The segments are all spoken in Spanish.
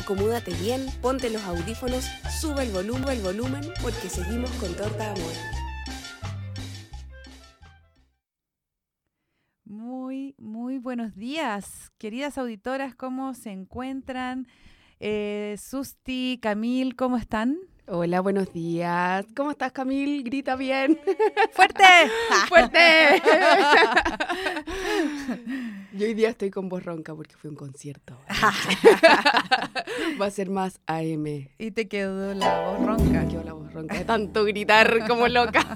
Acomódate bien, ponte los audífonos, sube el volumen, porque seguimos con Torta Amor. Muy buenos días, queridas auditoras, ¿cómo se encuentran? Susti, Camil, ¿cómo están? Hola, buenos días. ¿Cómo estás, Camil? Grita bien. ¡Fuerte! ¡Fuerte! Yo hoy día estoy con voz ronca porque fui a un concierto. Va a ser más AM. Y te quedó la voz ronca. Me quedó la voz ronca de tanto gritar como loca.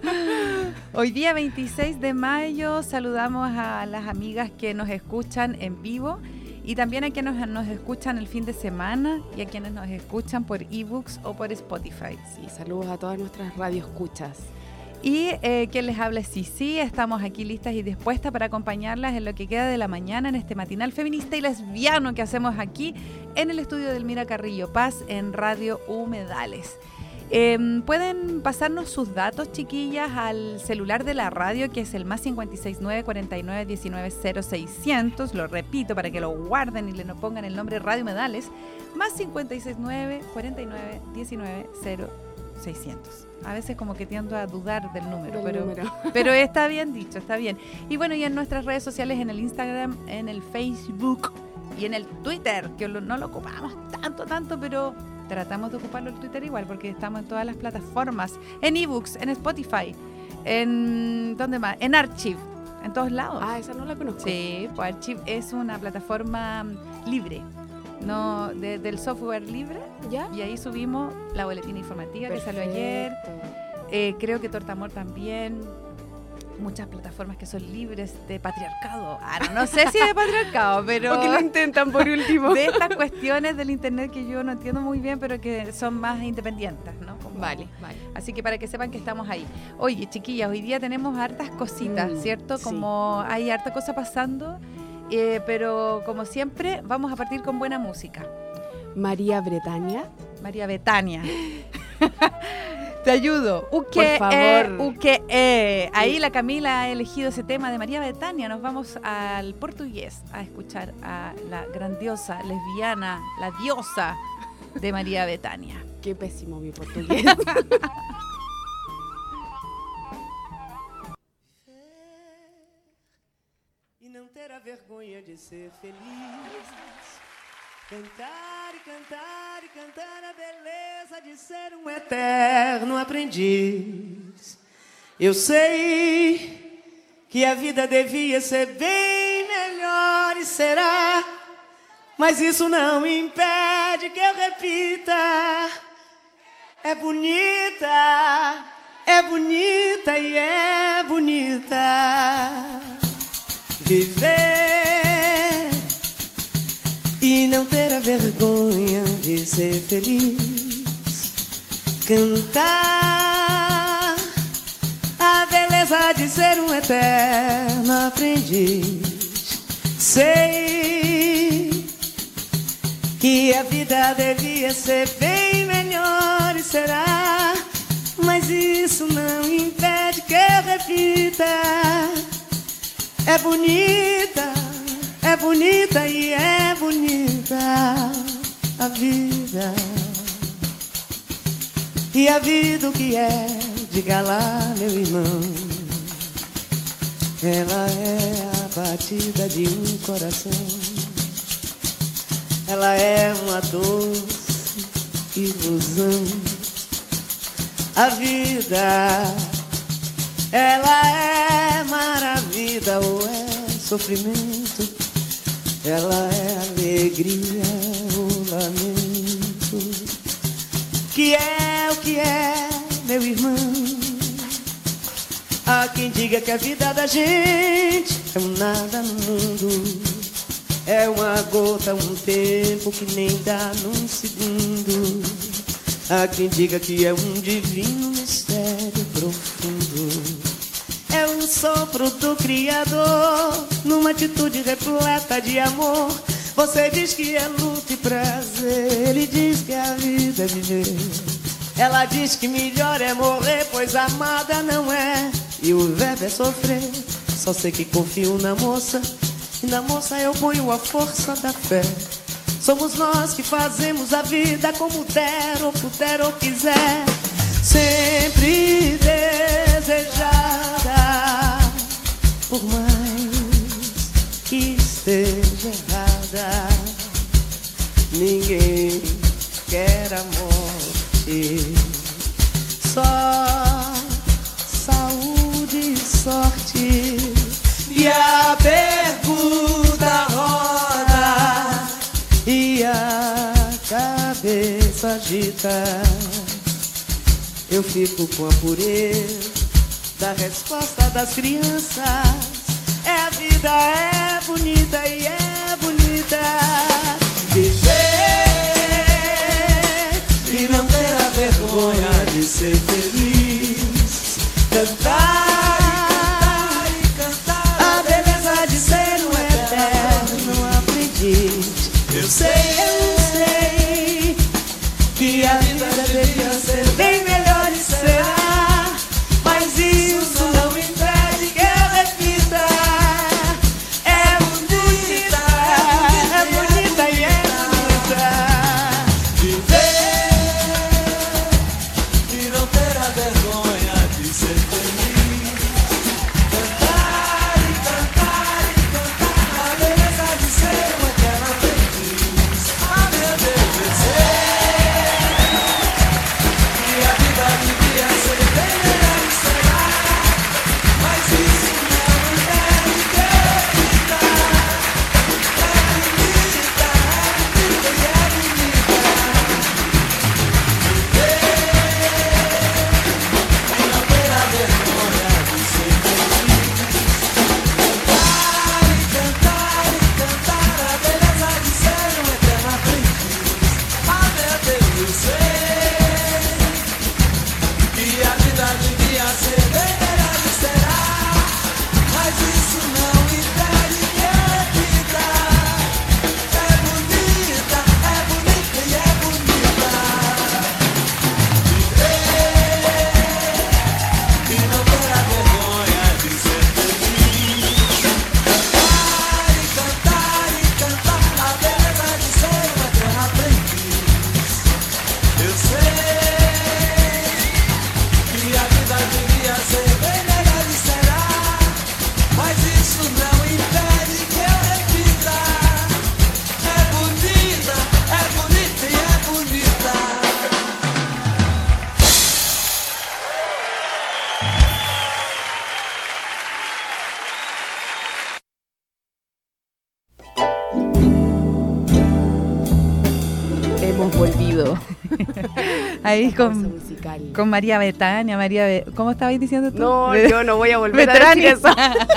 Hoy día 26 de mayo saludamos a las amigas que nos escuchan en vivo y también a quienes nos escuchan el fin de semana y a quienes nos escuchan por ebooks o por Spotify. Sí, saludos a todas nuestras radioescuchas. Y quien les habla es Sisi, estamos aquí listas y dispuestas para acompañarlas en lo que queda de la mañana en este matinal feminista y lesbiano que hacemos aquí en el estudio de Elmira Carrillo Paz en Radio Humedales. Pueden pasarnos sus datos, chiquillas, al celular de la radio, que es el más 569 49 19 0600. Lo repito para que lo guarden y le nos pongan el nombre Radio Humedales, más 569 49 19 0600. A veces como que tiendo a dudar del número, pero está bien dicho, está bien. Y bueno, y en nuestras redes sociales, en el Instagram, en el Facebook y en el Twitter, que no lo ocupamos tanto, pero tratamos de ocuparlo el Twitter igual, porque estamos en todas las plataformas, en ebooks, en Spotify, en ¿dónde más? En Archive, en todos lados. Ah, esa no la conozco. Sí, pues Archive es una plataforma libre, no del software libre. ¿Ya? Y ahí subimos la boletina informativa. Perfecto. Que salió ayer. Creo que Torta Amor también. Muchas plataformas que son libres de patriarcado. No sé si de patriarcado, pero... Porque lo intentan por último. De estas cuestiones del internet que yo no entiendo muy bien, pero que son más independientes, ¿no? Vale. Así que para que sepan que estamos ahí. Oye, chiquillas, hoy día tenemos hartas cositas, ¿cierto? Como sí. Hay harta cosa pasando, pero como siempre, vamos a partir con buena música. María Betania. Te ayudo. Por favor. Ahí la Camila ha elegido ese tema de María Betania. Nos vamos al portugués a escuchar a la grandiosa lesbiana, la diosa de María Betania. Qué pésimo mi portugués. E não ter a vergonha de ser feliz. Cantar e cantar e cantar a beleza de ser um eterno aprendiz. Eu sei que a vida devia ser bem melhor e será, mas isso não impede que eu repita. É bonita e é bonita viver e não ter a vergonha de ser feliz. Cantar a beleza de ser um eterno aprendiz. Sei que a vida devia ser bem melhor e será, mas isso não impede que eu repita. É bonita e é bonita a vida. E a vida o que é, diga lá, meu irmão. Ela é a batida de um coração. Ela é uma doce ilusão. A vida, ela é maravilha ou é sofrimento. Ela é alegria ou lamento. Que é o que é, meu irmão. Há quem diga que a vida da gente é um nada no mundo. É uma gota, um tempo que nem dá num segundo. Há quem diga que é um divino mistério profundo. É um sopro do Criador, numa atitude repleta de amor. Você diz que é luta e prazer, ele diz que a vida é viver. Ela diz que melhor é morrer, pois amada não é. E o verbo é sofrer. Só sei que confio na moça, e na moça eu ponho a força da fé. Somos nós que fazemos a vida como der ou puder ou quiser. Sempre desejada, por mais que esteja errada. Ninguém quer a morte, só saúde e sorte. E a pergunta roda e a cabeça agita. Eu fico com a pureza da resposta das crianças. A vida é bonita e é bonita. Viver e não ter a vergonha de ser feliz. Cantar e cantar a beleza de ser um eterno aprendiz. Eu sei que a vida devia ser bem melhor e será, mas isso não impede que eu repita. É bonita e é bonita. Viver e não ter a vergonha de ser feliz. Cantar e cantar e cantar a beleza de ser um eterno aprendiz. Ah, meu Deus, eu sei que a vida devia ser bem melhor e será, mas isso não impede que eu repita. É bonita e é bonita. Viver e não ter a vergonha de ser feliz. Cantar e cantar a beleza de ser um eterno aprendiz. Ah, meu Deus, eu sei que a vida devia ser bem melhor e será, mas isso não impede que eu repita. É bonita e é bonita. Viver e não ter a vergonha de ser feliz. Cantar e cantar a beleza de ser um eterno aprendiz. Eu sei que a vida devia ser bem melhor e será, mas isso não impede que eu repita. É bonita e é bonita. Hemos volvido. Ahí Pausa con musical. María Betania. ¿Cómo estabas diciendo tú? No, yo no voy a volver a decir Veterania. eso.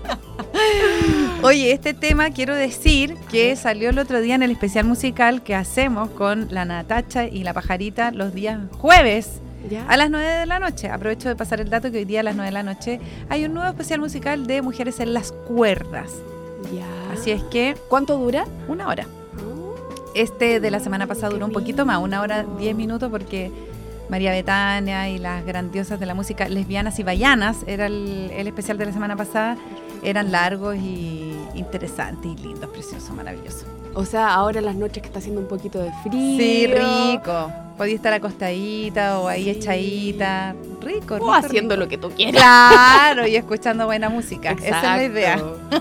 Oye, este tema quiero decir que salió el otro día en el especial musical que hacemos con la Natacha y la Pajarita los días jueves ¿Ya? a las 9 de la noche. Aprovecho de pasar el dato que hoy día a las 9 de la noche hay un nuevo especial musical de Mujeres en las Cuerdas. Ya. Así es que ¿Cuánto dura? 1 hora. Este de la semana pasada duró un poquito más, 1 hora 10 minutos, porque María Betania y las grandiosas de la música lesbianas y bahianas era el especial de la semana pasada. Eran largos y interesantes y lindos, preciosos, maravillosos. O sea, ahora en las noches que está haciendo un poquito de frío. Sí, rico. Podía estar acostadita o ahí Sí. echadita. Rico, rico. O haciendo rico. lo que tú quieras. Claro, y escuchando buena música. Exacto. Esa es la idea.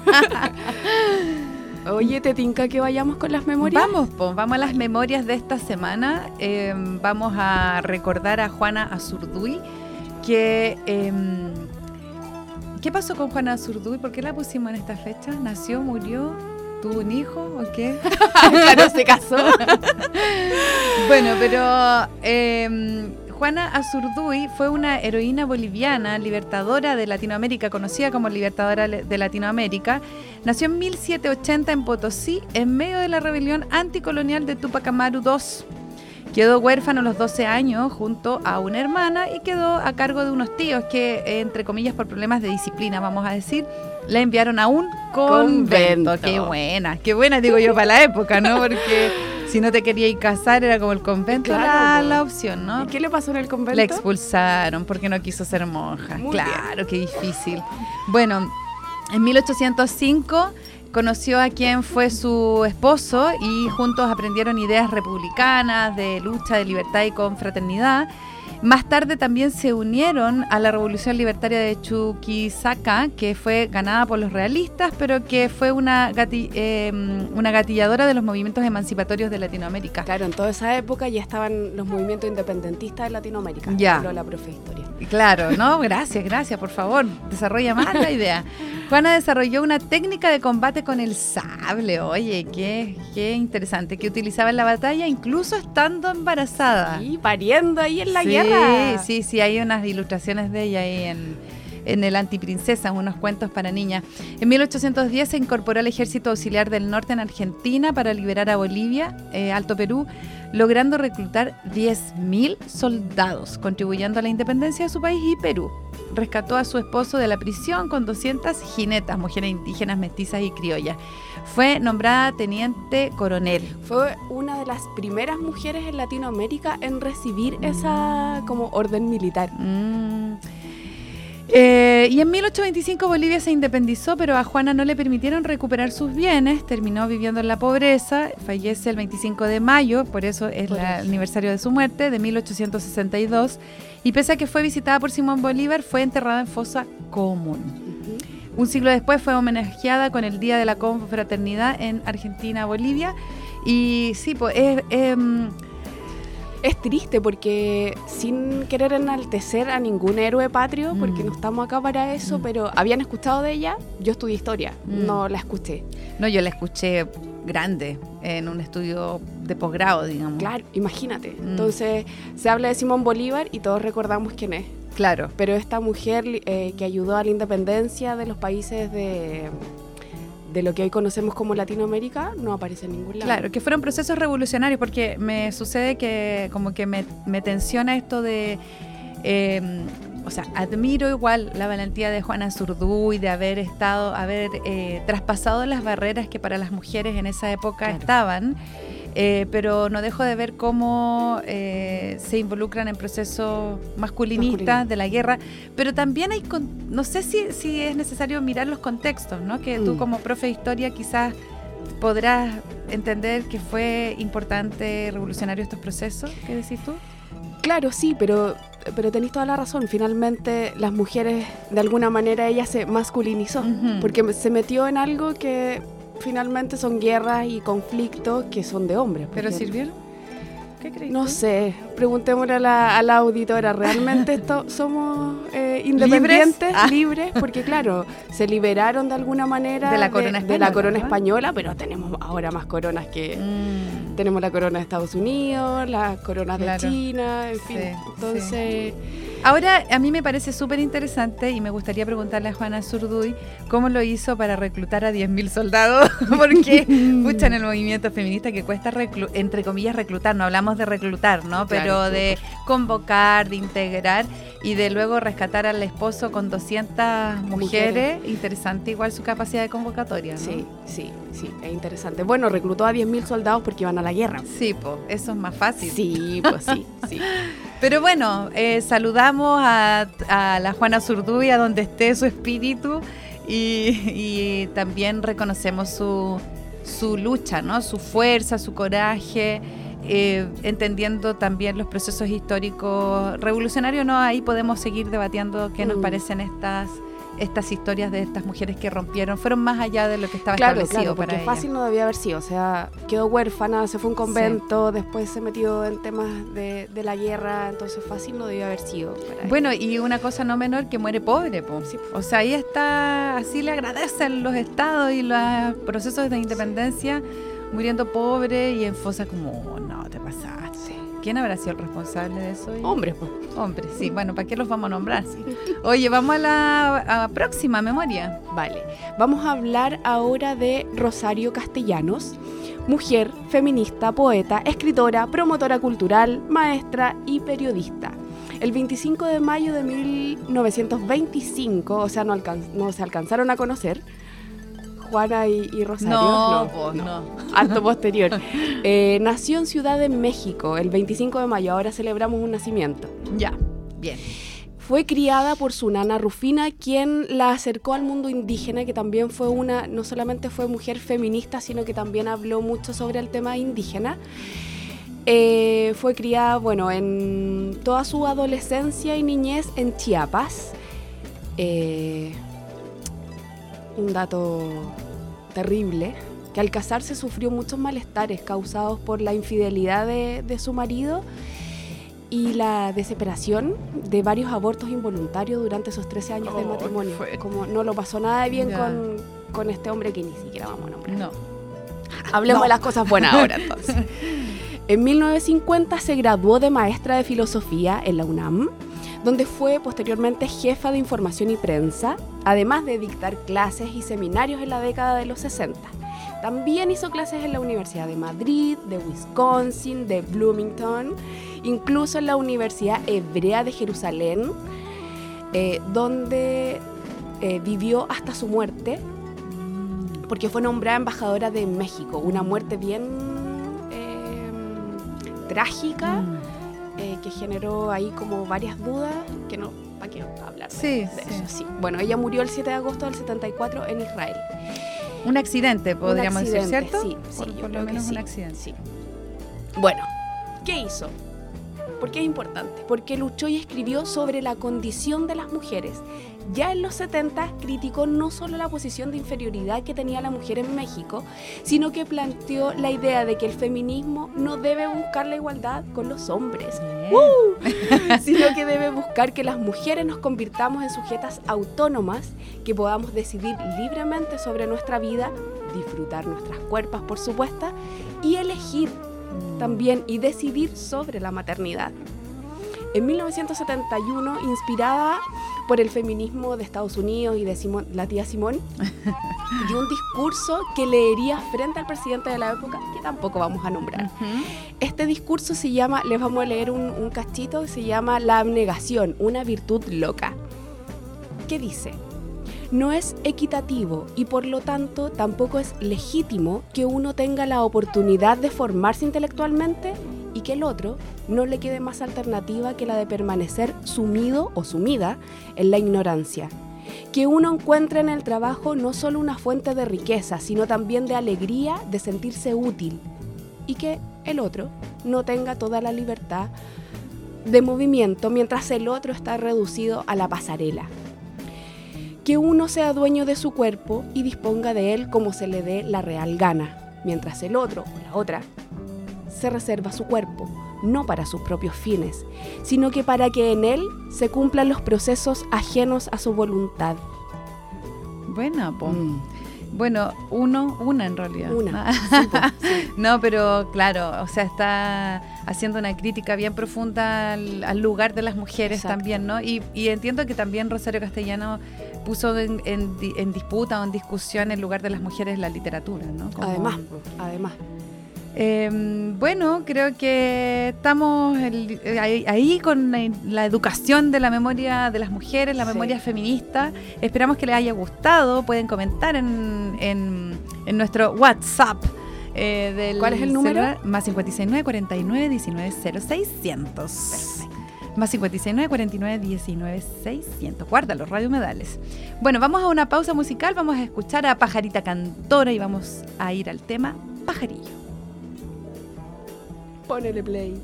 Oye, ¿te tinca que vayamos con las memorias? Vamos, pues, vamos a las memorias de esta semana. Vamos a recordar a Juana Azurduy, que... ¿qué pasó con Juana Azurduy? ¿Por qué la pusimos en esta fecha? ¿Nació, murió, tuvo un hijo o qué? Claro, se casó. Bueno, pero Juana Azurduy fue una heroína boliviana, libertadora de Latinoamérica, conocida como libertadora de Latinoamérica. Nació en 1780 en Potosí, en medio de la rebelión anticolonial de Tupac Amaru II. Quedó huérfano a los 12 años junto a una hermana y quedó a cargo de unos tíos que, entre comillas, por problemas de disciplina, vamos a decir, la enviaron a un convento. Qué buena, digo yo, para la época, ¿no? Porque si no te querías casar era como el convento, Claro, la opción, ¿no? ¿Y qué le pasó en el convento? La expulsaron porque no quiso ser monja. Muy Claro, qué difícil. Bueno, en 1805 conoció a quien fue su esposo y juntos aprendieron ideas republicanas de lucha, de libertad y confraternidad. Más tarde también se unieron a la Revolución Libertaria de Chuquisaca, que fue ganada por los realistas, pero que fue una gatilladora de los movimientos emancipatorios de Latinoamérica. Claro, en toda esa época ya estaban los movimientos independentistas de Latinoamérica. Ya. La profe de historia. Claro, ¿no? Gracias, por favor, desarrolla más la idea. Juana desarrolló una técnica de combate con el sable, oye, qué interesante, que utilizaba en la batalla incluso estando embarazada. Y pariendo ahí en la guerra. Sí, hay unas ilustraciones de ella ahí en el Antiprincesa, unos cuentos para niñas. En 1810 se incorporó al Ejército Auxiliar del Norte en Argentina para liberar a Bolivia, Alto Perú, logrando reclutar 10.000 soldados, contribuyendo a la independencia de su país y Perú. Rescató a su esposo de la prisión con 200 jinetas, mujeres indígenas, mestizas y criollas. Fue nombrada teniente coronel. Fue una de las primeras mujeres en Latinoamérica en recibir esa como orden militar. Y en 1825 Bolivia se independizó, pero a Juana no le permitieron recuperar sus bienes, terminó viviendo en la pobreza, fallece el 25 de mayo, por eso es el aniversario de su muerte, de 1862, y pese a que fue visitada por Simón Bolívar, fue enterrada en fosa común. Un siglo después fue homenajeada con el Día de la Confraternidad en Argentina, Bolivia, y sí, pues es triste porque sin querer enaltecer a ningún héroe patrio, porque no estamos acá para eso, pero habían escuchado de ella. Yo estudié historia, no la escuché. No, yo la escuché grande, en un estudio de posgrado, digamos. Claro, imagínate. Entonces, se habla de Simón Bolívar y todos recordamos quién es. Claro. Pero esta mujer que ayudó a la independencia de los países de lo que hoy conocemos como Latinoamérica, no aparece en ningún lado. Claro, que fueron procesos revolucionarios, porque me sucede que como que me tensiona esto de... o sea, admiro igual la valentía de Juana Zurduy de haber traspasado las barreras que para las mujeres en esa época estaban, pero no dejo de ver cómo se involucran en procesos masculinistas de la guerra, pero también hay, no sé si es necesario mirar los contextos, ¿no? Que tú como profe de historia quizás podrás entender que fue importante, revolucionario estos procesos. ¿Qué decís tú? Claro, sí, pero tenés toda la razón. Finalmente las mujeres, de alguna manera, ella se masculinizó, porque se metió en algo que finalmente son guerras y conflictos que son de hombres. ¿Pero sirvieron? ¿Qué crees? No sé, preguntémosle a la auditora, ¿realmente somos independientes, libres? Porque claro, se liberaron de alguna manera de la corona española, pero tenemos ahora más coronas que... Tenemos la corona de Estados Unidos, las coronas de China, en fin. Entonces... Ahora, a mí me parece súper interesante y me gustaría preguntarle a Juana Zurduy cómo lo hizo para reclutar a 10.000 soldados, porque en el movimiento feminista que cuesta, entre comillas, reclutar, no hablamos de reclutar, ¿no? Pero claro, de convocar, de integrar y de luego rescatar al esposo con 200 mujeres. Interesante igual su capacidad de convocatoria, ¿no? Sí, es interesante. Bueno, reclutó a 10.000 soldados porque iban a la guerra. Sí, pues, eso es más fácil. Sí, pues sí. Pero bueno, saludamos a la Juana Zurduy, a donde esté su espíritu, y también reconocemos su lucha, ¿no? Su fuerza, su coraje, entendiendo también los procesos históricos revolucionarios, ¿no? Ahí podemos seguir debatiendo qué nos parecen estas historias de estas mujeres que rompieron, fueron más allá de lo que estaba establecido para ella. Porque fácil no debía haber sido, o sea, quedó huérfana, se fue a un convento, después se metió en temas de la guerra, entonces fácil no debía haber sido para ella. Bueno, y una cosa no menor, que muere pobre, sí. O sea, ahí está, así le agradecen los estados y los procesos de independencia, muriendo pobre y en fosa como, no, te pasaste. ¿Quién habrá sido el responsable de eso? Hombres, pues. Hombres, sí. Bueno, ¿para qué los vamos a nombrar? Sí. Oye, vamos a la próxima memoria. Vale. Vamos a hablar ahora de Rosario Castellanos, mujer, feminista, poeta, escritora, promotora cultural, maestra y periodista. El 25 de mayo de 1925, o sea, no se alcanzaron a conocer, Juana y Rosario. No. Harto posterior. Nació en Ciudad de México el 25 de mayo. Ahora celebramos un nacimiento. Ya, bien. Fue criada por su nana Rufina, quien la acercó al mundo indígena, que también fue no solamente fue mujer feminista, sino que también habló mucho sobre el tema indígena. Fue criada, bueno, en toda su adolescencia y niñez en Chiapas. Un dato terrible, que al casarse sufrió muchos malestares causados por la infidelidad de su marido y la desesperación de varios abortos involuntarios durante esos 13 años de matrimonio. Como no lo pasó nada de bien con este hombre que ni siquiera vamos a nombrar. No. Hablemos de las cosas buenas ahora, entonces. En 1950 se graduó de maestra de filosofía en la UNAM, donde fue posteriormente jefa de información y prensa, además de dictar clases y seminarios en la década de los 60. También hizo clases en la Universidad de Madrid, de Wisconsin, de Bloomington, incluso en la Universidad Hebrea de Jerusalén, donde vivió hasta su muerte, porque fue nombrada embajadora de México. Una muerte bien trágica, que generó ahí como varias dudas, que no, ¿para qué hablar de eso? Sí. Bueno, ella murió el 7 de agosto del 74 en Israel. Un accidente, podríamos decir, ¿cierto? Sí, por lo menos un accidente. Sí. Bueno, ¿qué hizo? ¿Por qué es importante? Porque luchó y escribió sobre la condición de las mujeres. Ya en los 70 criticó no solo la posición de inferioridad que tenía la mujer en México, sino que planteó la idea de que el feminismo no debe buscar la igualdad con los hombres, sino que debe buscar que las mujeres nos convirtamos en sujetas autónomas, que podamos decidir libremente sobre nuestra vida, disfrutar nuestras cuerpos, por supuesto, y elegir también y decidir sobre la maternidad. En 1971, inspirada por el feminismo de Estados Unidos y de la tía Simón, dio un discurso que leería frente al presidente de la época, que tampoco vamos a nombrar. Este discurso se llama, les vamos a leer un cachito, se llama La abnegación, una virtud loca. ¿Qué dice? No es equitativo y por lo tanto tampoco es legítimo que uno tenga la oportunidad de formarse intelectualmente y que el otro no le quede más alternativa que la de permanecer sumido o sumida en la ignorancia. Que uno encuentre en el trabajo no solo una fuente de riqueza, sino también de alegría, de sentirse útil. Y que el otro no tenga toda la libertad de movimiento mientras el otro está reducido a la pasarela. Que uno sea dueño de su cuerpo y disponga de él como se le dé la real gana, mientras el otro o la otra se reserva su cuerpo, no para sus propios fines, sino que para que en él se cumplan los procesos ajenos a su voluntad. Bueno, bueno, una en realidad. Una. Sí. No, pero claro, o sea, está haciendo una crítica bien profunda al lugar de las mujeres. Exacto. También, ¿no? Y entiendo que también Rosario Castellano puso en disputa o en discusión el lugar de las mujeres en la literatura, ¿no? Además. Bueno, creo que estamos ahí con la educación de la memoria de las mujeres, la memoria feminista. Esperamos que les haya gustado. Pueden comentar en nuestro WhatsApp. ¿Cuál es el número? Celular, más 569 49 19 0600. Más 569 49 19 600. Guárdalo, Radio Humedales. Bueno, vamos a una pausa musical. Vamos a escuchar a Pajarita Cantora y vamos a ir al tema Pajarillo. Ponele play.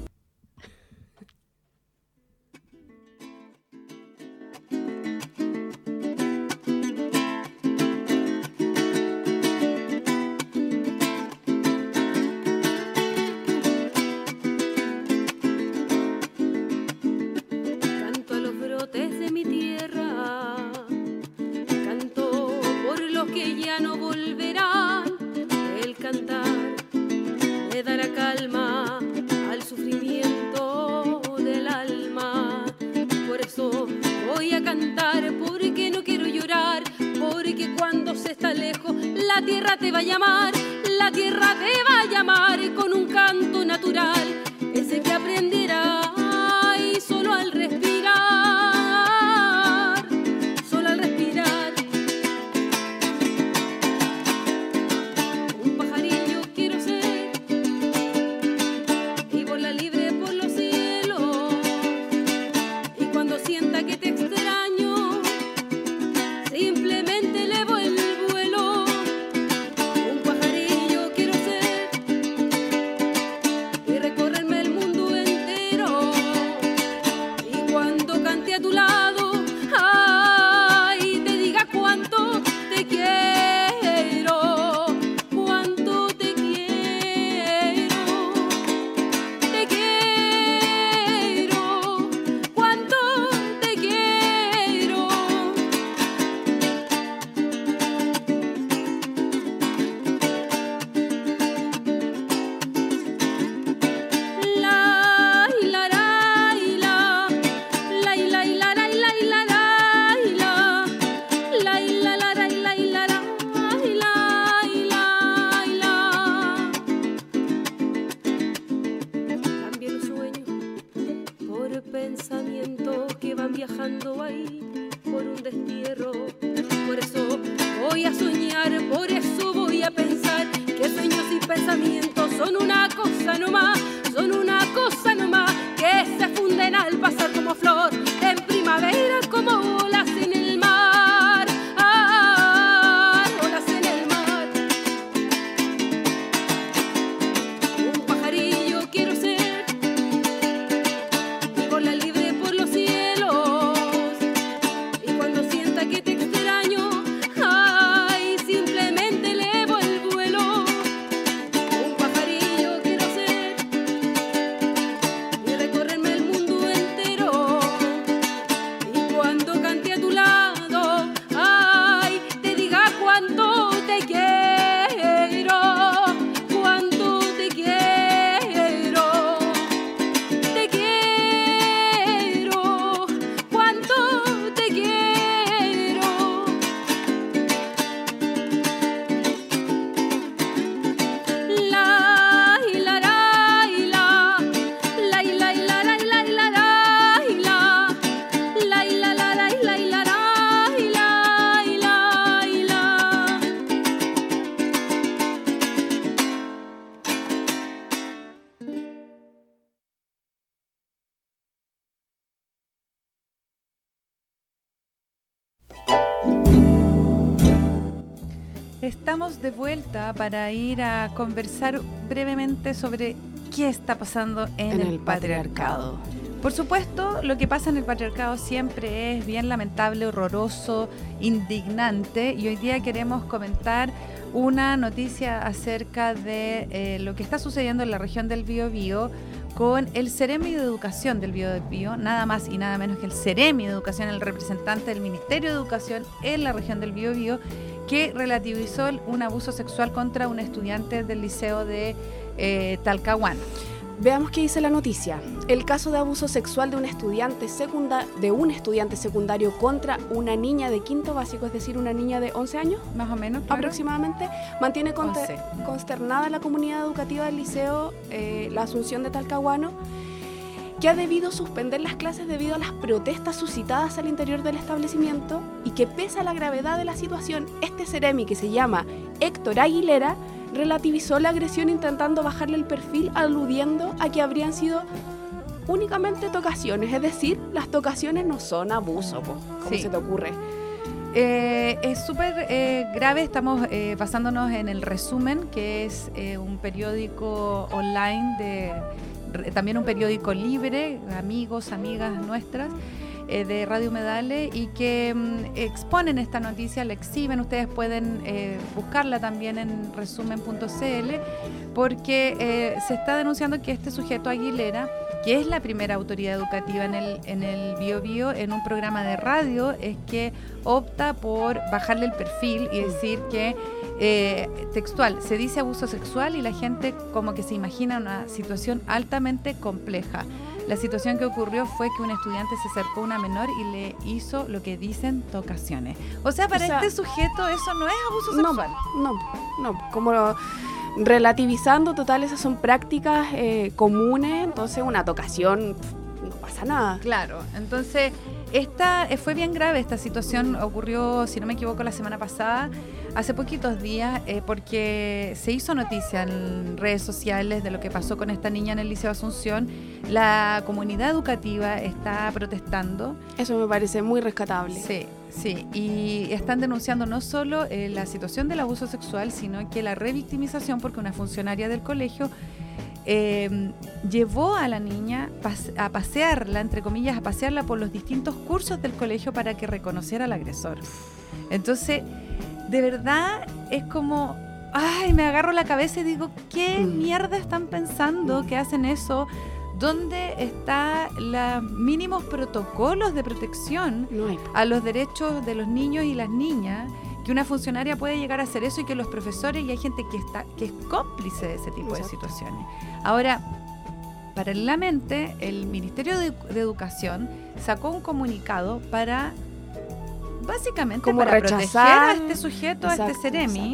Canto a los brotes de mi tierra, canto por los que ya no volverán. El cantar me dará calma al sufrimiento del alma. Por eso voy a cantar, porque no quiero llorar, porque cuando se está lejos la tierra te va a llamar, la tierra te va a llamar con un canto natural, ese que aprenderás y solo al respirar, solo al respirar. Un pajarillo quiero ser y volar libre por los cielos, y cuando sienta que te van viajando ahí por un destierro. Por eso voy a soñar, por eso voy a pensar que sueños y pensamientos son una cosa nomás, que se funden al pasar como flor en primavera, como olas en el mar, olas en el mar. Un pajarillo quiero ser y volar libre por los cielos, y cuando sienta que te extraño, ay, simplemente elevo el vuelo. Un pajarillo quiero ser y recorrerme el mundo entero, y cuando cante a tu lado, ay, te diga cuánto te quiero, cuánto te quiero, cuánto te quiero. La y la la y la la y la y la la y la y la la y la la y la la la y la y la la y la y la y la. Estamos de vuelta para ir a conversar brevemente sobre qué está pasando en el patriarcado. Por supuesto, lo que pasa en el patriarcado siempre es bien lamentable, horroroso, indignante, y hoy día queremos comentar una noticia acerca de lo que está sucediendo en la región del Biobío con el Ceremi de Educación del Biobío, nada más y nada menos que el Ceremi de Educación, el representante del Ministerio de Educación en la región del Biobío, que relativizó un abuso sexual contra un estudiante del liceo de Talcahuano. Veamos qué dice la noticia. El caso de abuso sexual de un estudiante secundario contra una niña de quinto básico, es decir, una niña de 11 años, Más o menos, claro. aproximadamente, mantiene 11. consternada la comunidad educativa del liceo La Asunción de Talcahuano, que ha debido suspender las clases debido a las protestas suscitadas al interior del establecimiento, y que pese a la gravedad de la situación, este Ceremi, que se llama Héctor Aguilera, relativizó la agresión intentando bajarle el perfil, aludiendo a que habrían sido únicamente tocaciones, es decir, las tocaciones no son abuso, ¿cómo Sí. se te ocurre? Es súper grave. Estamos basándonos en El Resumen, que es un periódico online, también un periódico libre, amigos, amigas nuestras, de Radio Humedales, y que exponen esta noticia, la exhiben. Ustedes pueden buscarla también en resumen.cl, porque se está denunciando que este sujeto Aguilera, que es la primera autoridad educativa en el Biobío, en un programa de radio, es que opta por bajarle el perfil y decir que textual, se dice abuso sexual y la gente como que se imagina una situación altamente compleja. La situación que ocurrió fue que un estudiante se acercó a una menor y le hizo lo que dicen tocaciones. O sea, para este sujeto eso no es abuso sexual. No, como relativizando, total, esas son prácticas comunes, entonces una tocación no pasa nada. Claro, entonces esta fue bien grave. Esta situación ocurrió, si no me equivoco, la semana pasada, hace poquitos días, porque se hizo noticia en redes sociales de lo que pasó con esta niña en el Liceo Asunción. La comunidad educativa está protestando. Eso me parece muy rescatable. Sí, y están denunciando no solo la situación del abuso sexual, sino que la revictimización, porque una funcionaria del colegio llevó a la niña a pasearla, entre comillas, a pasearla por los distintos cursos del colegio para que reconociera al agresor. Entonces, de verdad, es como, ay, me agarro la cabeza y digo, ¿qué mierda están pensando que hacen eso? ¿Dónde están los mínimos protocolos de protección a los derechos de los niños y las niñas? Que una funcionaria puede llegar a hacer eso, y que los profesores, y hay gente que es cómplice de ese tipo de situaciones. Ahora, paralelamente, el Ministerio de Educación sacó un comunicado para, básicamente, como para rechazar, proteger a este sujeto, a este Ceremi,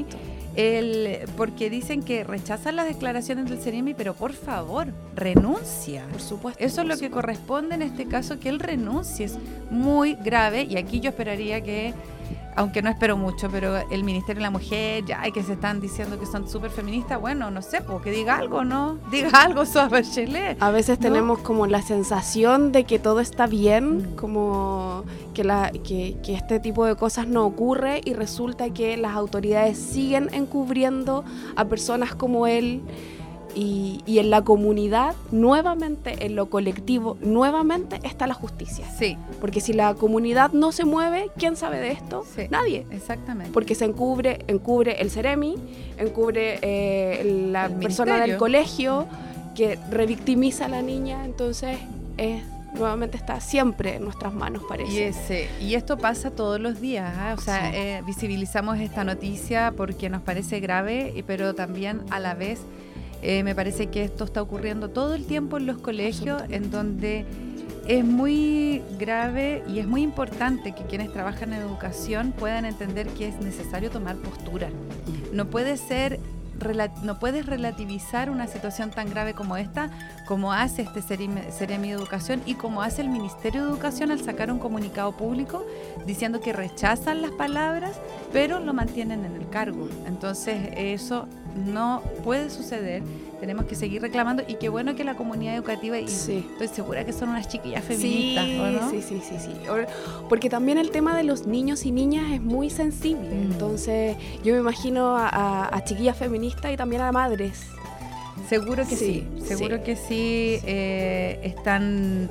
Porque dicen que rechazan las declaraciones del Ceremi, pero por favor, renuncia. Por supuesto. Eso es lo que corresponde en este caso, que él renuncie. Es muy grave, y aquí yo esperaría que, aunque no espero mucho, pero el Ministerio de la Mujer, ya que se están diciendo que son súper feministas, bueno, no sé, pues que diga algo, ¿no? Diga algo sobre Bachelet. A veces ¿no? tenemos como la sensación de que todo está bien, como que este tipo de cosas no ocurre, y resulta que las autoridades siguen encubriendo a personas como él. Y en la comunidad, nuevamente, en lo colectivo, nuevamente está la justicia. Sí. Porque si la comunidad no se mueve, ¿quién sabe de esto? Sí. Nadie. Exactamente. Porque se encubre el Ceremi, encubre la El persona ministerio. del colegio que revictimiza a la niña, entonces nuevamente está siempre en nuestras manos, parece. Y esto pasa todos los días, ¿eh? O sea, Sí. visibilizamos esta noticia porque nos parece grave, pero también a la vez me parece que esto está ocurriendo todo el tiempo en los colegios, en donde es muy grave y es muy importante que quienes trabajan en educación puedan entender que es necesario tomar postura. No puedes relativizar una situación tan grave como esta, como hace este Ceremi de Educación y como hace el Ministerio de Educación al sacar un comunicado público diciendo que rechazan las palabras, pero lo mantienen en el cargo. Entonces eso no puede suceder. Tenemos que seguir reclamando, y qué bueno que la comunidad educativa, y Sí. estoy segura que son unas chiquillas feministas, Sí, ¿o no? sí. Porque también el tema de los niños y niñas es muy sensible. Entonces, yo me imagino a chiquillas feministas y también a madres. Seguro que sí, seguro sí. que sí. Están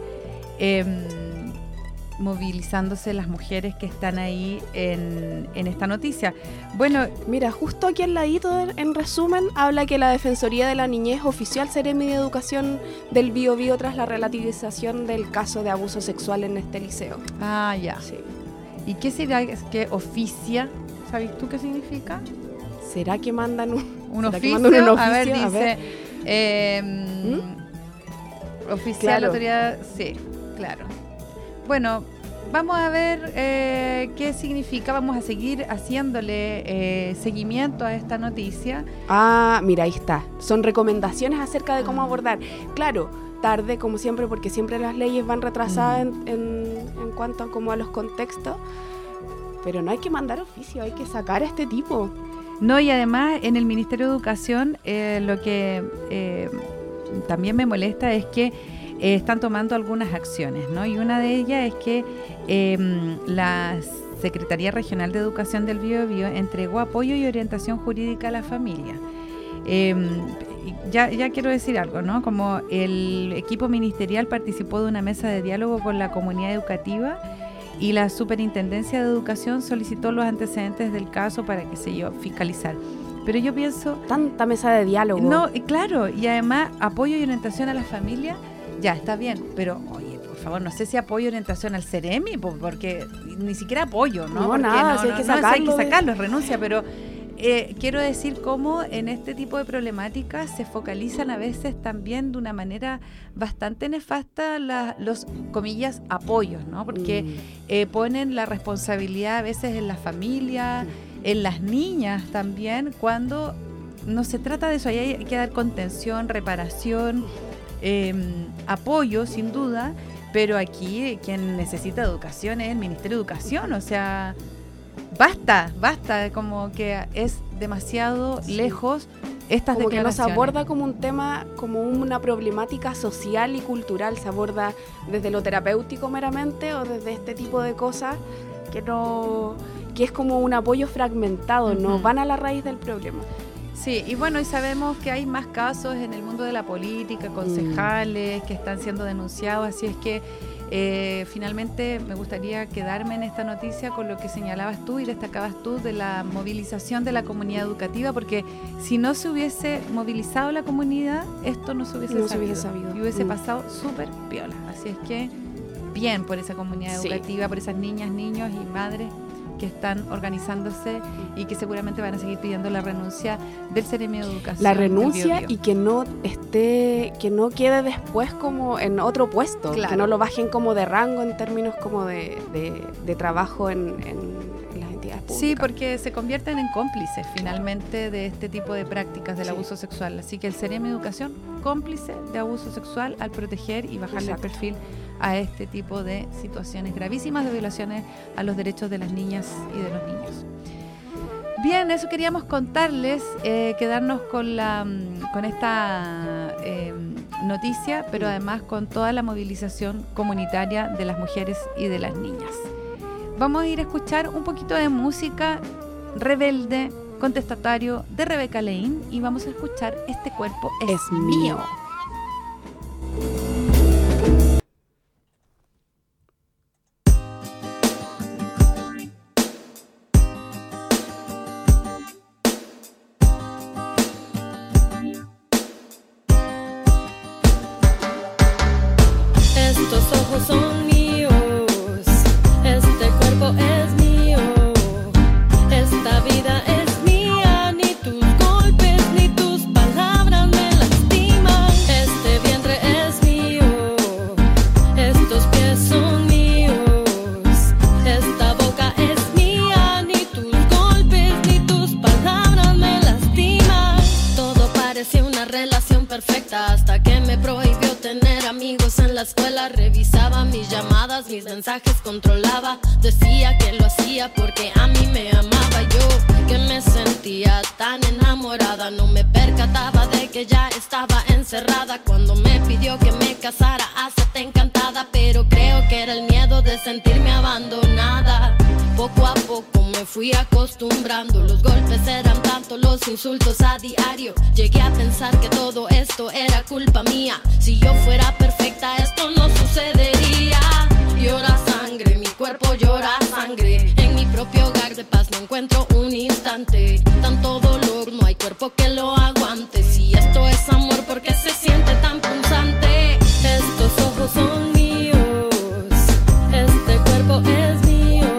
movilizándose las mujeres que están ahí en esta noticia. Bueno, Mira, justo aquí al ladito, en resumen, habla que la Defensoría de la Niñez oficial Ceremi de Educación del Biobío tras la relativización del caso de abuso sexual en este liceo. ya. Sí. ¿Y qué será que oficia? ¿Sabes tú qué significa? ¿Será que mandan Un ¿será que oficio. mandan un A ver, oficio? dice oficial, Claro. autoridad. Sí, claro. Bueno, vamos a ver qué significa. Vamos a seguir haciéndole seguimiento a esta noticia. Ah, mira, ahí está. Son recomendaciones acerca de cómo abordar. Claro, tarde, como siempre, porque siempre las leyes van retrasadas en cuanto a, como a los contextos. Pero no hay que mandar oficio, hay que sacar a este tipo. No, y además en el Ministerio de Educación lo que también me molesta es que están tomando algunas acciones, ¿no? Y una de ellas es que la Secretaría Regional de Educación del Biobío entregó apoyo y orientación jurídica a la familia. Ya quiero decir algo, ¿no? Como el equipo ministerial participó de una mesa de diálogo con la comunidad educativa, y la Superintendencia de Educación solicitó los antecedentes del caso para que se fiscalizar. Pero yo pienso... Tanta mesa de diálogo. No, claro, y además apoyo y orientación a la familia, ya está bien, pero oye, por favor, no sé si apoyo y orientación al Ceremi, porque ni siquiera apoyo, ¿no? No, Porque nada, si hay que sacarlo es renuncia, pero quiero decir cómo en este tipo de problemáticas se focalizan a veces también de una manera bastante nefasta los, comillas, apoyos, ¿no? Porque ponen la responsabilidad a veces en la familia, en las niñas también, cuando no se trata de eso. Ahí hay que dar contención, reparación, apoyo, sin duda, pero aquí quien necesita educación es el Ministerio de Educación, o sea... Basta, como que es demasiado lejos estas como que no declaraciones. se aborda como un tema, como una problemática social y cultural, se aborda desde lo terapéutico meramente o desde este tipo de cosas que es como un apoyo fragmentado, no van a la raíz del problema. Sí, y bueno, y sabemos que hay más casos en el mundo de la política, concejales que están siendo denunciados, así es que finalmente me gustaría quedarme en esta noticia con lo que señalabas tú y destacabas tú de la movilización de la comunidad educativa, porque si no se hubiese movilizado la comunidad, esto no se hubiese sabido y hubiese pasado súper piola. Así es que bien por esa comunidad educativa, por esas niñas, niños y madres que están organizándose y que seguramente van a seguir pidiendo la renuncia del Ceremi de Educación. La renuncia y que no quede después como en otro puesto, que no lo bajen como de rango en términos como de trabajo en las entidades pública. Sí, porque se convierten en cómplices finalmente de este tipo de prácticas del abuso sexual. Así que el Ceremi de Educación, cómplice de abuso sexual al proteger y bajarle el perfil a este tipo de situaciones gravísimas de violaciones a los derechos de las niñas y de los niños. Bien, eso queríamos contarles, quedarnos con esta noticia, pero además con toda la movilización comunitaria de las mujeres y de las niñas. Vamos a ir a escuchar un poquito de música rebelde, contestatario de Rebeca Leín, y vamos a escuchar Este cuerpo es mío. Estos ojos son míos, este cuerpo es mío, esta vida es mía, ni tus golpes ni tus palabras me lastiman. Este vientre es mío, estos pies son míos, esta boca es mía, ni tus golpes ni tus palabras me lastiman. Todo parecía una relación perfecta hasta que me prohibió tener amigos en la escuela. Revisaba mis llamadas, mis mensajes controlaba. Decía que lo hacía porque a mí me amaba. Yo que me sentía tan enamorada, no me percataba de que ya estaba encerrada. Cuando me pidió que me casara, acepté encantada, pero creo que era el miedo de sentirme abandonada. Poco a poco me fui acostumbrando, los golpes eran tanto, los insultos a diario. Llegué a pensar que todo esto era culpa mía. Si yo fuera perfecta esto no sucedería. Llora sangre, mi cuerpo llora sangre. En mi propio hogar de paz no encuentro un instante. Tanto dolor, no hay cuerpo que lo aguante. Si esto es amor, ¿por qué se siente tan punzante? Estos ojos son míos, este cuerpo es mío,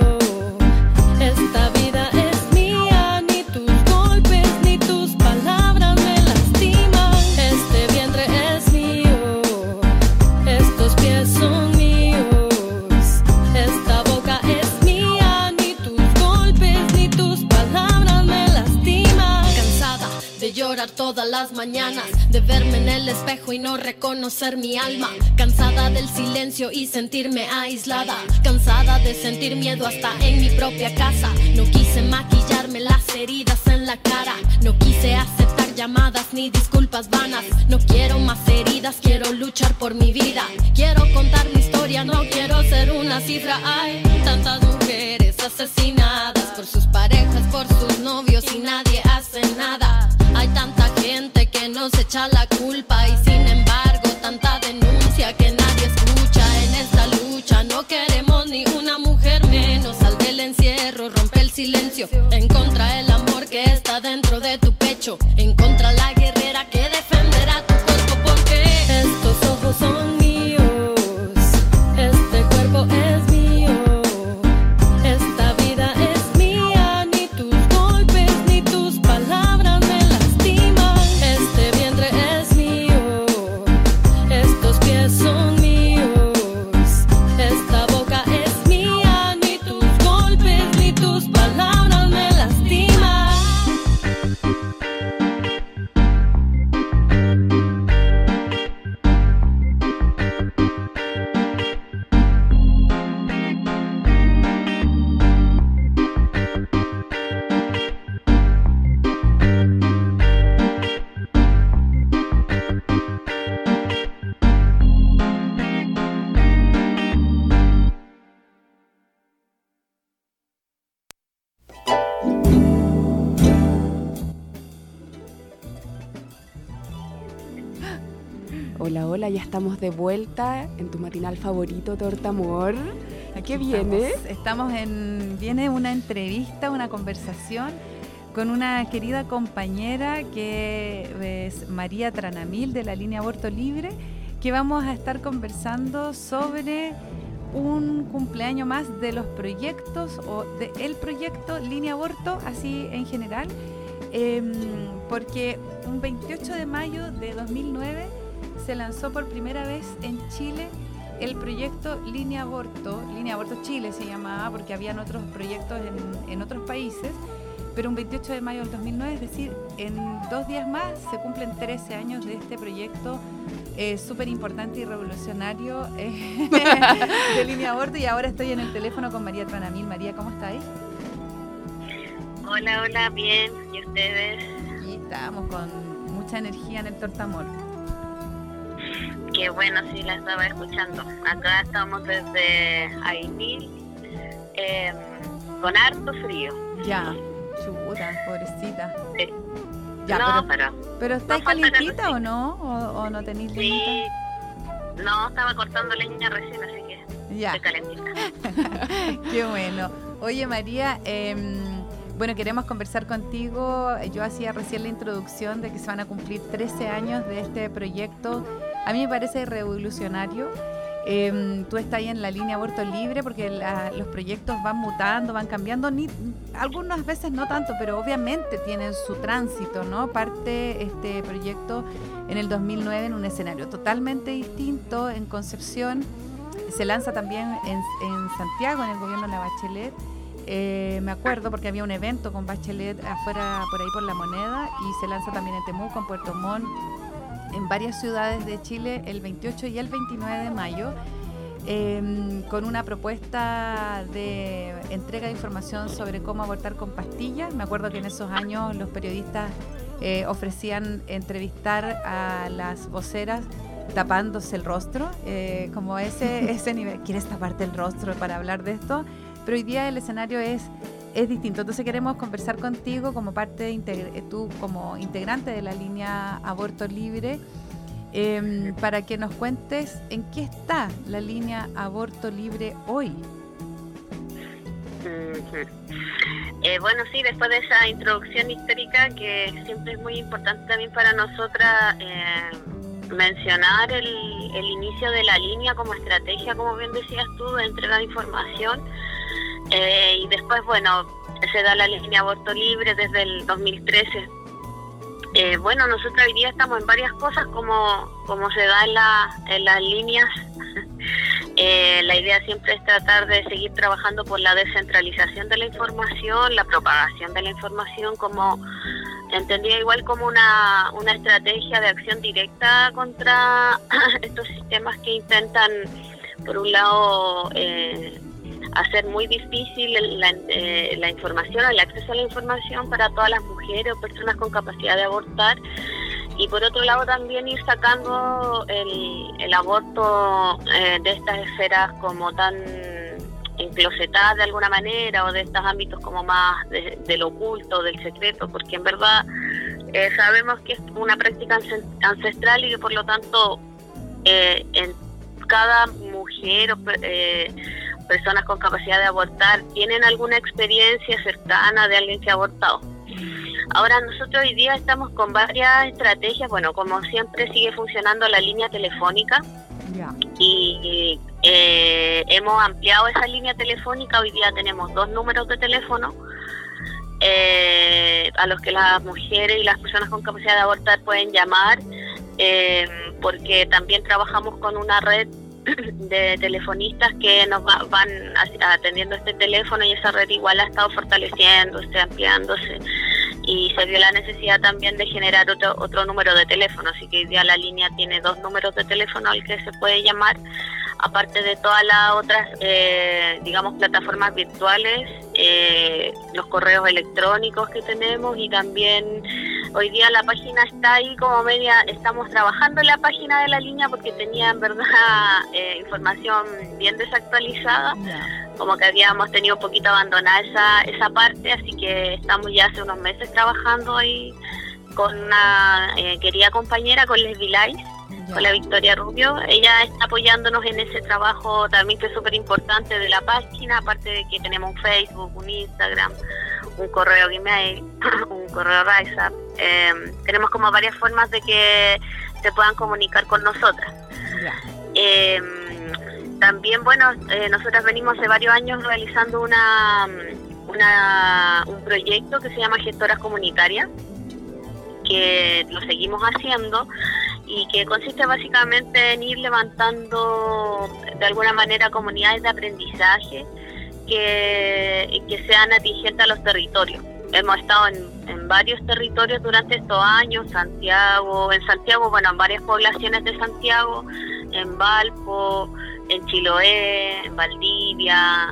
esta vida es mía, ni tus golpes ni tus palabras me lastiman. Este vientre es mío, estos pies son míos, esta boca es mía, ni tus golpes ni tus palabras me lastiman. Cansada de llorar todas las mañanas, de verme en el espejo y no reconocer mi alma. Cansada del silencio y sentirme aislada. Cansada de sentir miedo hasta en mi propia casa. No quise maquillarme las heridas en la cara. No quise aceptar llamadas ni disculpas vanas. No quiero más heridas, quiero luchar por mi vida. Quiero contar mi historia, no quiero ser una cifra. Hay tantas mujeres asesinadas por sus parejas, por sus novios y nadie hace nada. Hay tanta gente que nos echa la culpa y sin embargo tanta denuncia que nadie escucha. En esta lucha no queremos ni una mujer menos. Sal del encierro, rompe el silencio. Encontra el amor que está dentro de tu pecho. Encontra la guerrera que defenderá tu cuerpo, porque estos ojos son míos, este cuerpo es mío, esta vida es mía, ni tus golpes ni tus palabras me lastiman. Este vientre es mío, estos pies son míos, esta boca es mía, ni tus golpes ni tus palabras me lastiman. Hola, hola, ya estamos de vuelta en tu matinal favorito, Torta Amor. ¿A qué viene? Viene una entrevista, una conversación con una querida compañera que es María Tranamil de la línea Aborto Libre, que vamos a estar conversando sobre un cumpleaños más de los proyectos o del proyecto Línea Aborto, así en general, porque un 28 de mayo de 2009 se lanzó por primera vez en Chile el proyecto Línea Aborto Chile se llamaba, porque habían otros proyectos en otros países, pero un 28 de mayo del 2009, es decir, en 2 días más se cumplen 13 años de este proyecto súper importante y revolucionario de Línea Aborto, y ahora estoy en el teléfono con María Tranamil. María, ¿cómo estáis? Hola, bien, ¿y ustedes? Aquí estamos con mucha energía en el Tortamor. Qué bueno, sí, la estaba escuchando. Acá estamos desde Aymil, con harto frío. Ya, chuta, pobrecita. Sí. Ya, no, pero ¿estáis calientita o no? ¿O no tenéis leñita? Sí, no, estaba cortando leña recién, así que ya. estoy calentita. Qué bueno. Oye, María, bueno, queremos conversar contigo. Yo hacía recién la introducción de que se van a cumplir 13 años de este proyecto. A mí me parece revolucionario. Tú estás ahí en la línea Aborto Libre, porque los proyectos van mutando, van cambiando, algunas veces no tanto, pero obviamente tienen su tránsito, ¿no? Parte este proyecto en el 2009 en un escenario totalmente distinto, en Concepción. Se lanza también en Santiago, en el gobierno de la Bachelet. Me acuerdo porque había un evento con Bachelet afuera, por ahí por La Moneda, y se lanza también en Temuco, en Puerto Montt, en varias ciudades de Chile el 28 y el 29 de mayo, con una propuesta de entrega de información sobre cómo abortar con pastillas. Me acuerdo que en esos años los periodistas ofrecían entrevistar a las voceras tapándose el rostro, como ese nivel. ¿Quieres taparte el rostro para hablar de esto? Pero hoy día el escenario es distinto. Entonces queremos conversar contigo como parte tú como integrante de la línea Aborto Libre, para que nos cuentes en qué está la línea Aborto Libre hoy. Bueno, sí, después de esa introducción histórica, que siempre es muy importante también para nosotras mencionar el inicio de la línea como estrategia, como bien decías tú, de entrega de información. Y después, bueno, se da la línea Aborto Libre desde el 2013. Bueno, nosotros hoy día estamos en varias cosas, como se da en las líneas. La idea siempre es tratar de seguir trabajando por la descentralización de la información, la propagación de la información, como entendida igual como una estrategia de acción directa contra estos sistemas que intentan, por un lado, hacer muy difícil la información, el acceso a la información para todas las mujeres o personas con capacidad de abortar, y por otro lado también ir sacando el aborto de estas esferas como tan enclosetadas de alguna manera, o de estos ámbitos como más del oculto, del secreto, porque en verdad sabemos que es una práctica ancestral y que por lo tanto en cada mujer o personas con capacidad de abortar tienen alguna experiencia cercana de alguien que ha abortado. Ahora nosotros hoy día estamos con varias estrategias. Bueno, como siempre sigue funcionando la línea telefónica, y hemos ampliado esa línea telefónica. Hoy día tenemos 2 números de teléfono a los que las mujeres y las personas con capacidad de abortar pueden llamar, porque también trabajamos con una red de telefonistas que nos van atendiendo este teléfono, y esa red igual ha estado fortaleciéndose, ampliándose, y se vio la necesidad también de generar otro número de teléfono, así que hoy día la línea tiene 2 números de teléfono al que se puede llamar, aparte de todas las otras digamos plataformas virtuales, los correos electrónicos que tenemos, y también hoy día la página está ahí como media. Estamos trabajando en la página de la línea porque tenía en verdad información bien desactualizada, como que habíamos tenido un poquito abandonada esa parte, así que estamos ya hace unos meses trabajando ahí con una querida compañera, con Leslie Lais, con la Victoria Rubio. Ella está apoyándonos en ese trabajo también, que es súper importante, de la página, aparte de que tenemos un Facebook, un Instagram, un correo Gmail, un correo WhatsApp. Tenemos como varias formas de que se puedan comunicar con nosotras. También, bueno, nosotras venimos hace varios años realizando un proyecto que se llama Gestoras Comunitarias, que lo seguimos haciendo, y que consiste básicamente en ir levantando de alguna manera comunidades de aprendizaje que sean atingentes a los territorios. Hemos estado en varios territorios durante estos años, en Santiago, bueno, en varias poblaciones de Santiago, en Valpo, en Chiloé, en Valdivia,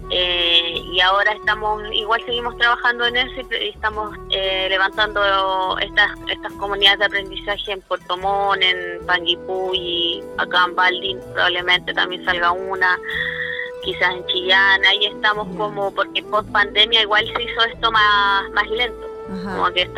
y ahora seguimos trabajando en eso y estamos levantando estas comunidades de aprendizaje en Puerto Montt, en Panguipulli, acá en Valdín probablemente también salga una, quizás en Chillán. Ahí estamos como, porque post pandemia igual se hizo esto más lento. Ajá. Como que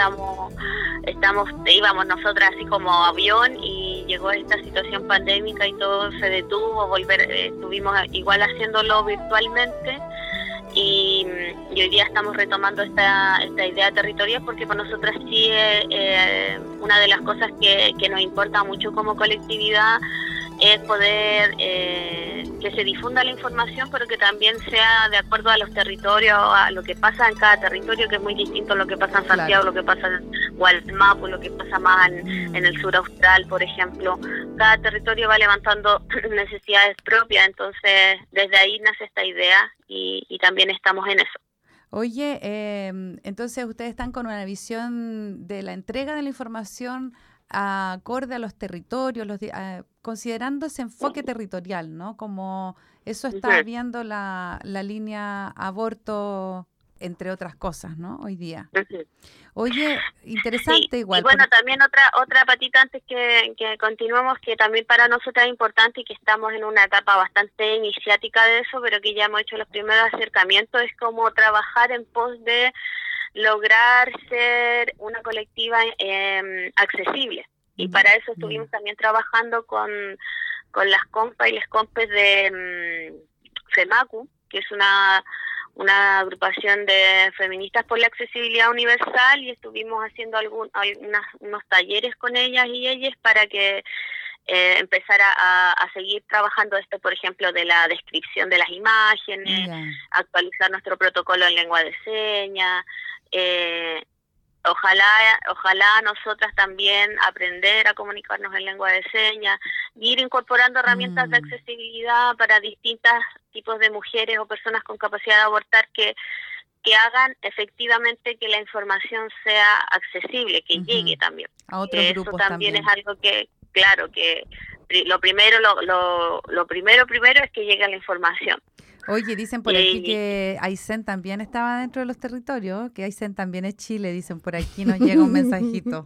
íbamos nosotras así como avión y llegó esta situación pandémica y todo se detuvo, estuvimos igual haciéndolo virtualmente y hoy día estamos retomando esta idea territorial, porque para nosotras sí una de las cosas que nos importa mucho como colectividad es poder que se difunda la información, pero que también sea de acuerdo a los territorios, a lo que pasa en cada territorio, que es muy distinto a lo que pasa en Santiago, lo que pasa en Gualmapu, lo que pasa más en el sur austral, por ejemplo. Cada territorio va levantando necesidades propias, entonces desde ahí nace esta idea y también estamos en eso. Oye, entonces ustedes están con una visión de la entrega de la información acorde a los territorios, considerando ese enfoque territorial, ¿no? Como eso está viendo la línea aborto, entre otras cosas, ¿no? Hoy día. Oye, interesante, sí. Igual. Y bueno, también otra patita antes que continuemos, que también para nosotros es importante y que estamos en una etapa bastante iniciática de eso, pero que ya hemos hecho los primeros acercamientos, es como trabajar en pos de lograr ser una colectiva accesible. Y para eso estuvimos también trabajando con las compas y les compes de FEMACU, que es una agrupación de feministas por la accesibilidad universal, y estuvimos haciendo unos talleres con ellas y ellas para que empezar a seguir trabajando esto, por ejemplo, de la descripción de las imágenes, actualizar nuestro protocolo en lengua de señas, ojalá nosotras también aprender a comunicarnos en lengua de señas, ir incorporando herramientas de accesibilidad para distintos tipos de mujeres o personas con capacidad de abortar que hagan efectivamente que la información sea accesible, que llegue también. A otros grupos también es algo que, claro, que lo primero es que llegue la información. Oye, dicen por aquí que Aysén también estaba dentro de los territorios, que Aysén también es Chile, dicen por aquí, nos llega un mensajito.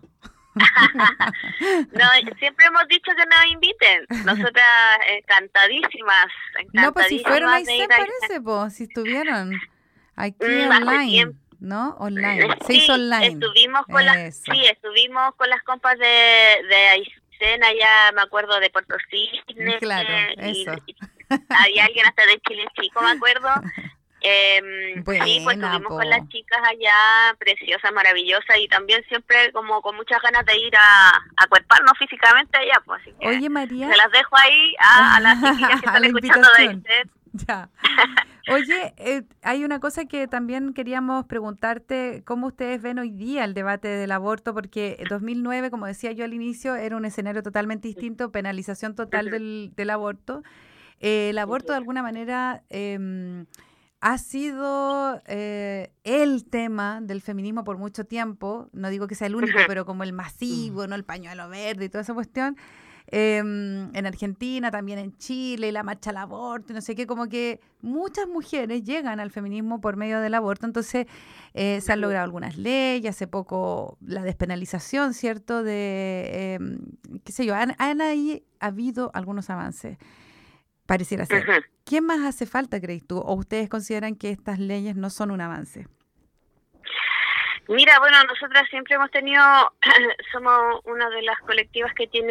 No, siempre hemos dicho que nos inviten, nosotras encantadísimas. No, pues si fueron a Aysén parece, pues, si estuvieron aquí online, ¿no? Online, se hizo online. Estuvimos con las compas de Aysén allá, me acuerdo, de Puerto Cisne. Claro, eso. Había alguien hasta de Chile Chico, me acuerdo. Sí, pues estuvimos con las chicas allá, preciosas, maravillosas, y también siempre como con muchas ganas de ir a cuerparnos físicamente allá, pues. Así que oye, María, se las dejo ahí a las chiquillas que están escuchando de usted. Ya. Oye, hay una cosa que también queríamos preguntarte, ¿cómo ustedes ven hoy día el debate del aborto? Porque 2009, como decía yo al inicio, era un escenario totalmente distinto, penalización total del aborto. El aborto de alguna manera ha sido el tema del feminismo por mucho tiempo, no digo que sea el único, pero como el masivo, ¿no? El pañuelo verde y toda esa cuestión. En Argentina, también en Chile, la marcha al aborto, no sé qué, como que muchas mujeres llegan al feminismo por medio del aborto. Entonces se han logrado algunas leyes, hace poco la despenalización, ¿cierto? De, qué sé yo, han ahí habido algunos avances, pareciera ser. ¿Qué más hace falta, crees tú? ¿O ustedes consideran que estas leyes no son un avance? Mira, bueno, nosotras siempre hemos tenido, somos una de las colectivas que tiene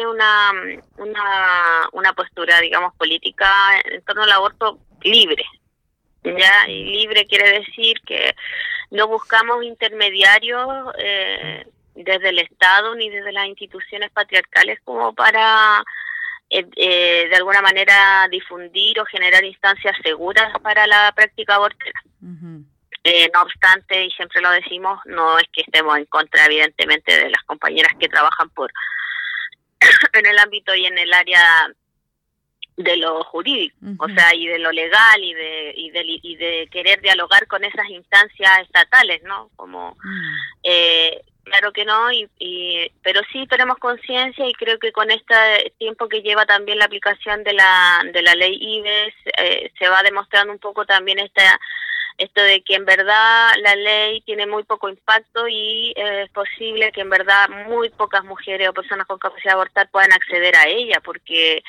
una postura, digamos, política en torno al aborto libre, ¿ya? Y libre quiere decir que no buscamos intermediarios desde el Estado ni desde las instituciones patriarcales como para, de alguna manera, difundir o generar instancias seguras para la práctica abortera. No obstante, y siempre lo decimos, no es que estemos en contra, evidentemente, de las compañeras que trabajan por en el ámbito y en el área de lo jurídico, o sea, y de lo legal y de querer dialogar con esas instancias estatales, ¿no? Como claro que no, pero sí tenemos conciencia, y creo que con este tiempo que lleva también la aplicación de la ley IBES, se va demostrando un poco también esto de que en verdad la ley tiene muy poco impacto, y es posible que en verdad muy pocas mujeres o personas con capacidad de abortar puedan acceder a ella, porque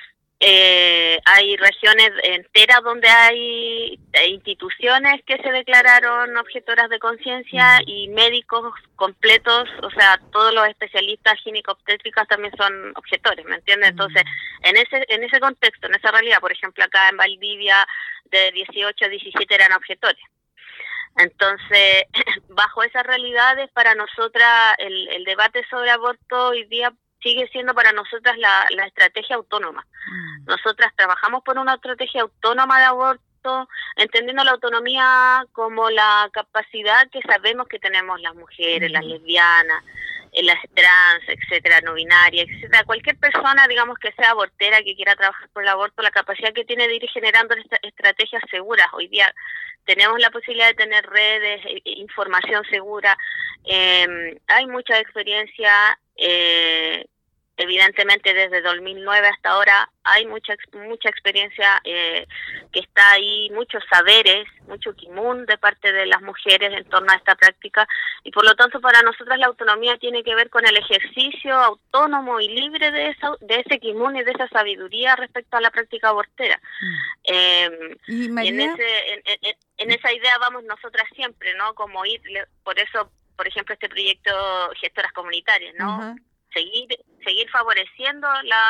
hay regiones enteras donde hay instituciones que se declararon objetoras de conciencia, y médicos completos, o sea, todos los especialistas ginecobstétricas también son objetores, ¿me entiendes? Entonces, en ese contexto, en esa realidad, por ejemplo, acá en Valdivia, de 18 a 17 eran objetores. Entonces, bajo esas realidades, para nosotras el debate sobre aborto hoy día sigue siendo para nosotras la estrategia autónoma. Nosotras trabajamos por una estrategia autónoma de aborto, entendiendo la autonomía como la capacidad que sabemos que tenemos las mujeres, las lesbianas, las trans, etcétera, no binarias, etcétera. Cualquier persona, digamos, que sea abortera, que quiera trabajar por el aborto, la capacidad que tiene de ir generando estrategias seguras. Hoy día tenemos la posibilidad de tener redes, información segura. Hay mucha experiencia, evidentemente desde 2009 hasta ahora hay mucha experiencia que está ahí, muchos saberes, mucho kimun de parte de las mujeres en torno a esta práctica, y por lo tanto para nosotras la autonomía tiene que ver con el ejercicio autónomo y libre de ese kimun y de esa sabiduría respecto a la práctica abortera. ¿Y María? En esa idea vamos nosotras siempre, ¿no? Como ir, por eso, por ejemplo, este proyecto Gestoras Comunitarias, ¿no? Seguir favoreciendo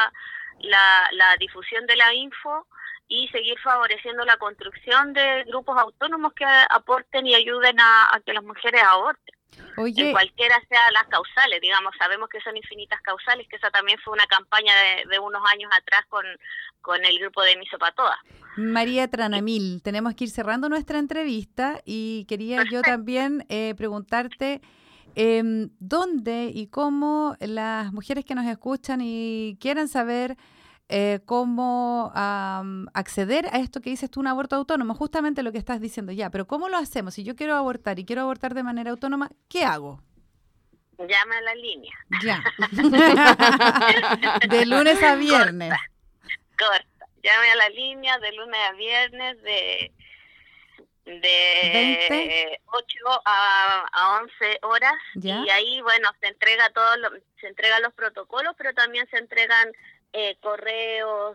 la difusión de la info, y seguir favoreciendo la construcción de grupos autónomos que aporten y ayuden a que las mujeres aborten. Oye, en cualquiera sea las causales, digamos, sabemos que son infinitas causales, que esa también fue una campaña de unos años atrás con el grupo de Miso Pa' Todas. María Tranamil, tenemos que ir cerrando nuestra entrevista, y quería yo también preguntarte dónde y cómo las mujeres que nos escuchan y quieran saber cómo acceder a esto que dices tú, un aborto autónomo, justamente lo que estás diciendo ya, pero ¿cómo lo hacemos? Si yo quiero abortar y quiero abortar de manera autónoma, ¿qué hago? Llame a la línea. Ya. De lunes a viernes. Corta. Llame a la línea de lunes a viernes de 8 a 11 horas. ¿Ya? Y ahí, bueno, se entregan los protocolos, pero también se entregan correos,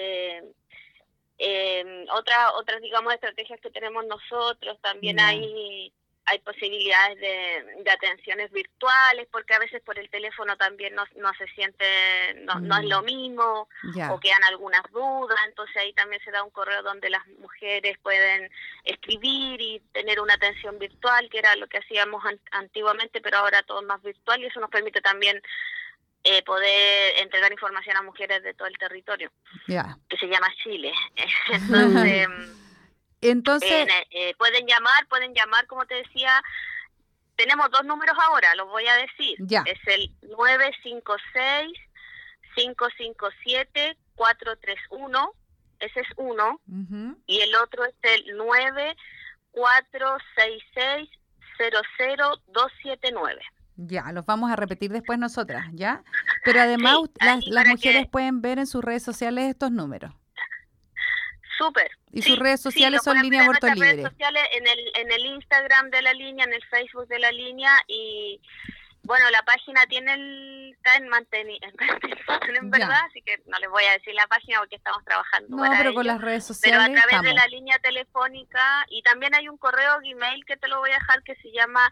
otras digamos estrategias que tenemos nosotros. También hay posibilidades de atenciones virtuales, porque a veces por el teléfono también no se siente, no es lo mismo, o quedan algunas dudas. Entonces ahí también se da un correo donde las mujeres pueden escribir y tener una atención virtual, que era lo que hacíamos antiguamente, pero ahora todo es más virtual, y eso nos permite también poder entregar información a mujeres de todo el territorio, que se llama Chile. Entonces pueden llamar, como te decía. Tenemos 2 números ahora, los voy a decir. Es el 956-557-431, ese es uno, y el otro es el 9466-00279. Ya, los vamos a repetir después nosotras, ¿ya? Pero además las mujeres pueden ver en sus redes sociales estos números. Súper. Y sus redes sociales son Línea Aborto Libre. Redes sociales en el Instagram de la línea, en el Facebook de la línea, y bueno, la página está en mantenimiento, en verdad, así que no les voy a decir la página porque estamos trabajando para pero ello. con las redes sociales pero a través de la línea telefónica, y también hay un correo Gmail que te lo voy a dejar, que se llama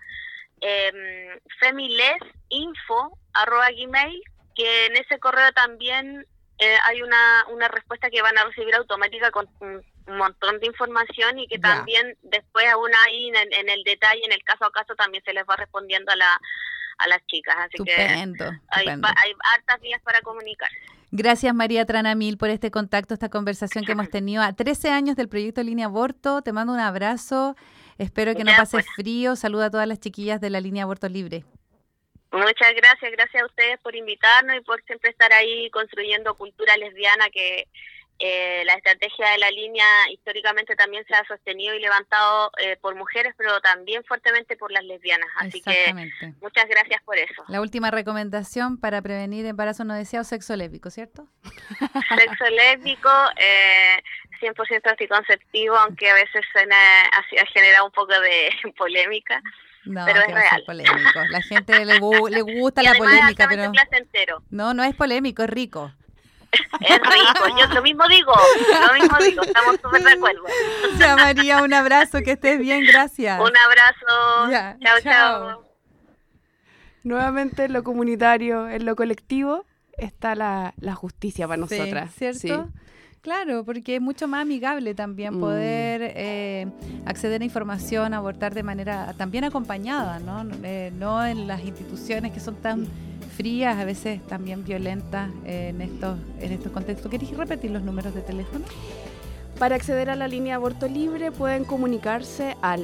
femilesinfo@gmail, que en ese correo también hay una respuesta que van a recibir automática con un montón de información, y que también después aún ahí en el detalle, en el caso a caso, también se les va respondiendo a las chicas. Así estupendo, que hay hartas vías para comunicar. Gracias, María Tranamil, por este contacto, esta conversación que hemos tenido a 13 años del proyecto Línea Aborto. Te mando un abrazo, espero que no pases frío. Saluda a todas las chiquillas de la Línea Aborto Libre. Muchas gracias a ustedes por invitarnos y por siempre estar ahí construyendo cultura lesbiana, que la estrategia de la línea históricamente también se ha sostenido y levantado por mujeres, pero también fuertemente por las lesbianas. Así que muchas gracias por eso. La última recomendación para prevenir embarazo no deseado, sexo lésbico, ¿cierto? Sexo lésbico, 100% anticonceptivo, aunque a veces ha generado un poco de polémica. No, pero es real. Polémico. La gente le gusta la polémica, pero no es polémico, es rico. Es rico, yo lo mismo digo, estamos súper de acuerdo. Ya, María, un abrazo, que estés bien, gracias. Un abrazo, ya, chao. Nuevamente en lo comunitario, en lo colectivo, está la justicia para nosotras. ¿Cierto? Sí. Claro, porque es mucho más amigable también poder acceder a información, abortar de manera también acompañada, ¿no? No en las instituciones que son tan frías, a veces también violentas en estos contextos. ¿Querés repetir los números de teléfono? Para acceder a la línea Aborto Libre pueden comunicarse al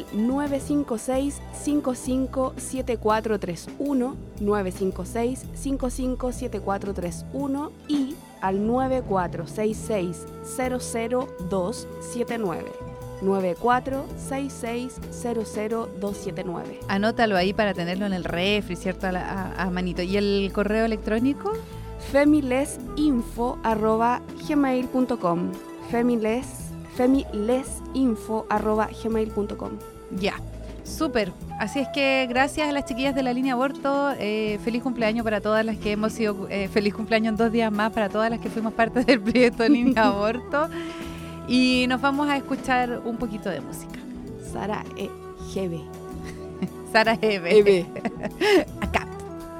956-557431, 956-557431 y al 9466-00279. 9466-00279. Anótalo ahí para tenerlo en el refri, ¿cierto? A manito. ¿Y el correo electrónico? femilesinfo@gmail.com. femilesinfo@gmail.com. Ya, súper. Así es que gracias a las chiquillas de la línea aborto, feliz cumpleaños para todas las que hemos sido, feliz cumpleaños en 2 días más para todas las que fuimos parte del proyecto Línea Aborto. Y nos vamos a escuchar un poquito de música. Sara Hebe. Sara Hebe. Acá.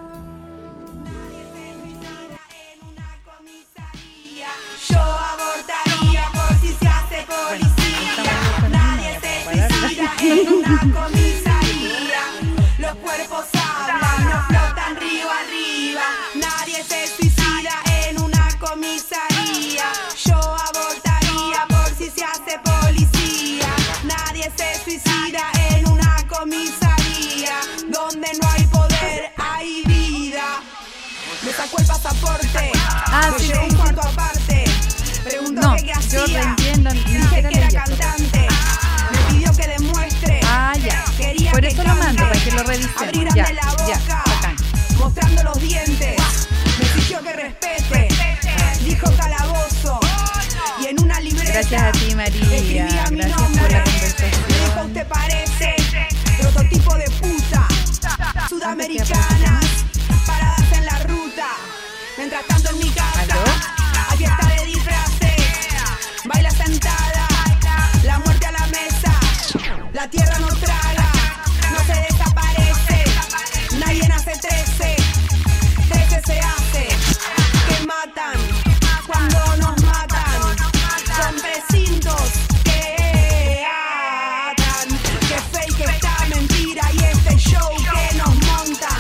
Yo abortaría por si se hace policía. Nadie se suicida en una comisaría. Los cuerpos hablan, no flotan río arriba. Nadie se suicida en una comisaría. Yo abortaría por si se hace policía. Nadie se suicida en una comisaría. Donde no hay poder, hay vida. Me sacó el pasaporte. Me llevó un cuarto aparte. Preguntó no, qué hacía. Yo entiendo, Dije que era cantante. Me pidió que demuestre. Ya. Quería por que eso cante. lo mando, para que lo revisen. Abrirme la boca, mostrando los dientes. Me exigió que respete. Dijo calabozo. Y en una libreta. Gracias a ti, María. Escribía mi Gracias nombre. por la conversación. Me dijo, usted parece prototipo de puta. Sudamericanas, paradas en la ruta. Mientras tanto en mi casa. ¿Aló? Aquí está de disfraces, baila sentada, la muerte a la mesa, la tierra no traga, no se desaparece, nadie nace 13 se hace, que matan, cuando nos matan, son precintos que atan, que fake esta mentira y este show que nos montan.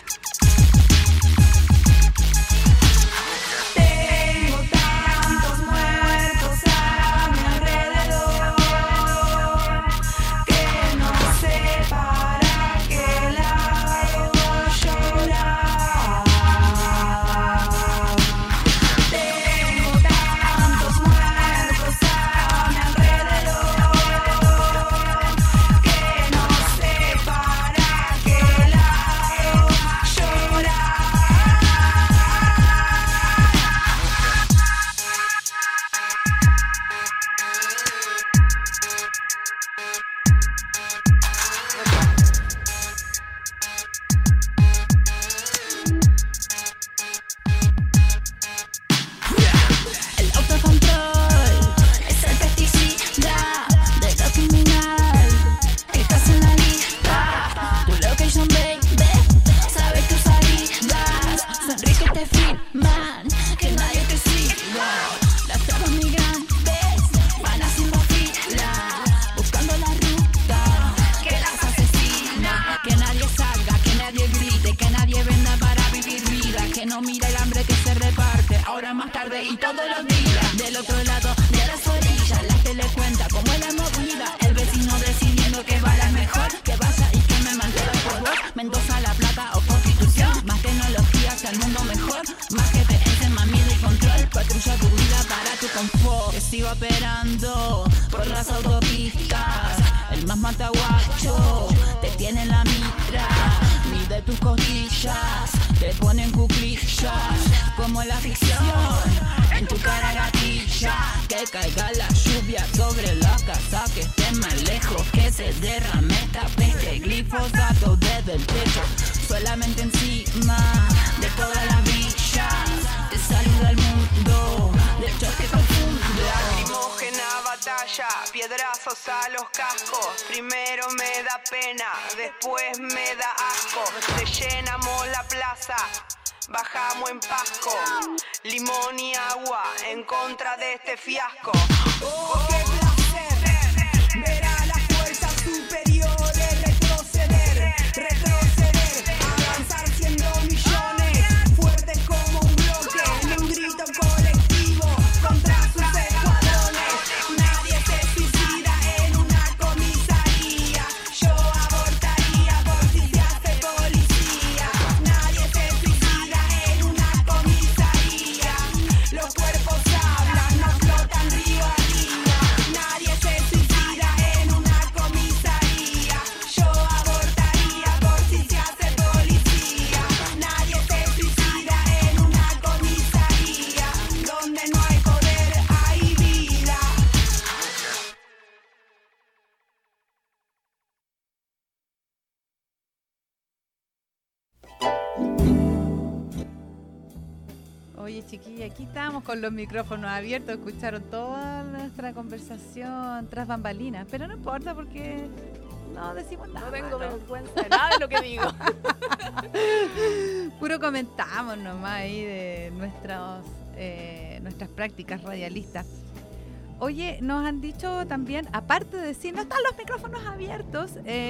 Y todos los días, del otro lado de las orillas, la tele cuenta como es la movida. El vecino decidiendo que bala es mejor, que vaya y que me mantenga por vos. Mendoza, La Plata o Constitución. sigo operando por las autopistas. El más mataguacho te tiene en la mitra, mide tus costillas, te ponen cuclillas como la ficción. En tu cara gatilla, que caiga la lluvia sobre la casa, que esté más lejos, que se derrame esta peste, glifosato desde el techo, solamente encima de todas las villas, te saluda el mundo, de hecho que confunde. Lacrimógena batalla, piedrazos a los cascos. Primero me da pena, después me da asco. Rellenamos la plaza, bajamos en Pasco. Limón y agua en contra de este fiasco. Oh, qué placer ver a las fuerzas superiores retroceder, retroceder, avanzar siendo millones, fuertes como un bloque, en un grito colectivo contra sus escuadrones. Nadie se suicida en una comisaría, yo abortaría por si se hace policía. Nadie se suicida en una comisaría, los cuerpos hablan, no flotan río arriba. Nadie se suicida en una comisaría, yo abortaría por si se hace policía. Nadie se suicida en una comisaría, donde no hay poder hay vida. Oye, chiquilla, aquí estamos con los micrófonos abiertos, escucharon toda nuestra conversación tras bambalinas, pero no importa porque no decimos nada. No tengo malo. vergüenza de nada de lo que digo. Puro comentamos nomás ahí de nuestras prácticas radialistas. Oye, nos han dicho también, aparte de decir, no están los micrófonos abiertos,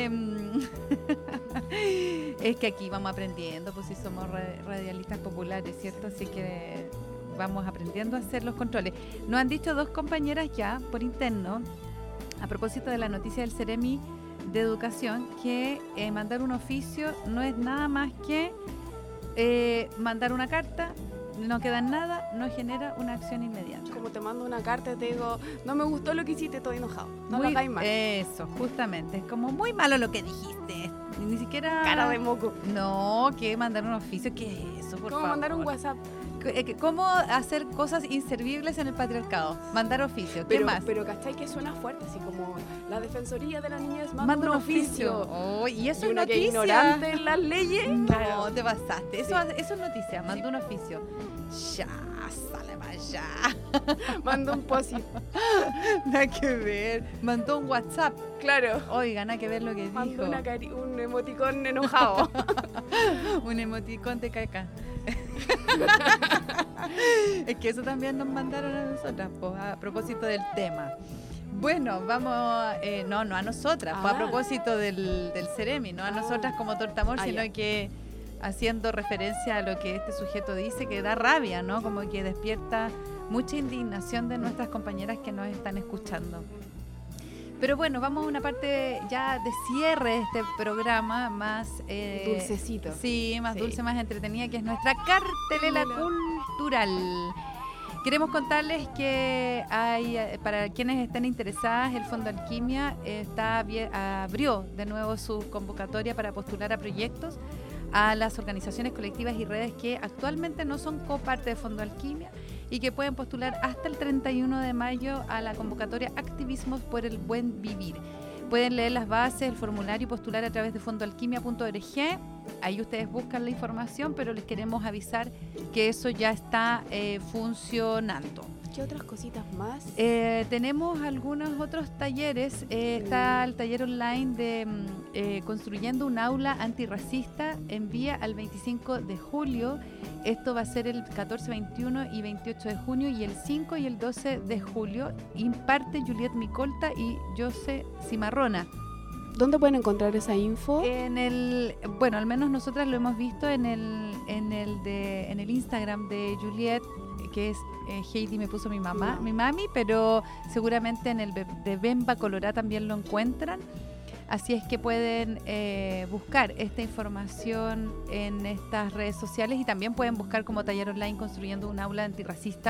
es que aquí vamos aprendiendo, pues si somos radialistas populares, ¿cierto? Así que vamos aprendiendo a hacer los controles. Nos han dicho dos compañeras ya por interno, a propósito de la noticia del Ceremi de Educación, que mandar un oficio no es nada más que mandar una carta, no queda en nada, no genera una acción inmediata. Como te mando una carta y te digo, no me gustó lo que hiciste, estoy enojado. No lo hagáis más. Eso, justamente. Es como muy malo lo que dijiste. Ni siquiera... Cara de moco. No, que mandar un oficio, ¿qué es eso? Por ¿Cómo favor. mandar un WhatsApp? ¿Cómo hacer cosas inservibles en el patriarcado? Mandar oficio. ¿Qué más? Pero ¿cachai que suena fuerte? Así como la Defensoría de la Niñez manda Manda un oficio. Oh, y eso Y es una que noticia. ignorante en las leyes. No, Claro. te pasaste. Eso es noticia. Manda un oficio. Ya, sale para allá. Manda un posit. Nada que ver. Mandó un WhatsApp. Claro. Oiga, nada que ver lo que Manda dijo. un emoticón enojado. Un emoticón de caca. Es que eso también nos mandaron a nosotras, pues, a propósito del tema. Bueno, vamos, no a nosotras, pues, a propósito del Ceremi, no a nosotras como Tortamor, sino ya. que haciendo referencia a lo que este sujeto dice, que da rabia, ¿no? Como que despierta mucha indignación de nuestras compañeras que nos están escuchando. Pero bueno, vamos a una parte ya de cierre de este programa más... Dulcecito. Sí, más Sí. dulce, más entretenida, que es nuestra cartelera cultural. Queremos contarles que hay, para quienes estén interesadas, el Fondo Alquimia abrió de nuevo su convocatoria para postular a proyectos a las organizaciones colectivas y redes que actualmente no son coparte de Fondo Alquimia y que pueden postular hasta el 31 de mayo a la convocatoria Activismos por el Buen Vivir. Pueden leer las bases, el formulario y postular a través de fondoalquimia.org. Ahí ustedes buscan la información, pero les queremos avisar que eso ya está funcionando. ¿Qué otras cositas más? Tenemos algunos otros talleres. Está el taller online de Construyendo un Aula Antirracista. Envía al 25 de julio. Esto va a ser el 14, 21 y 28 de junio y el 5 y el 12 de julio. Imparte Juliet Micolta y Jose Cimarrona. ¿Dónde pueden encontrar esa info? Bueno, al menos nosotras lo hemos visto en el Instagram de Juliet, que es Heidi me puso mi mami, pero seguramente en el de Bemba Colorá también lo encuentran. Así es que pueden buscar esta información en estas redes sociales y también pueden buscar como taller online Construyendo un Aula Antirracista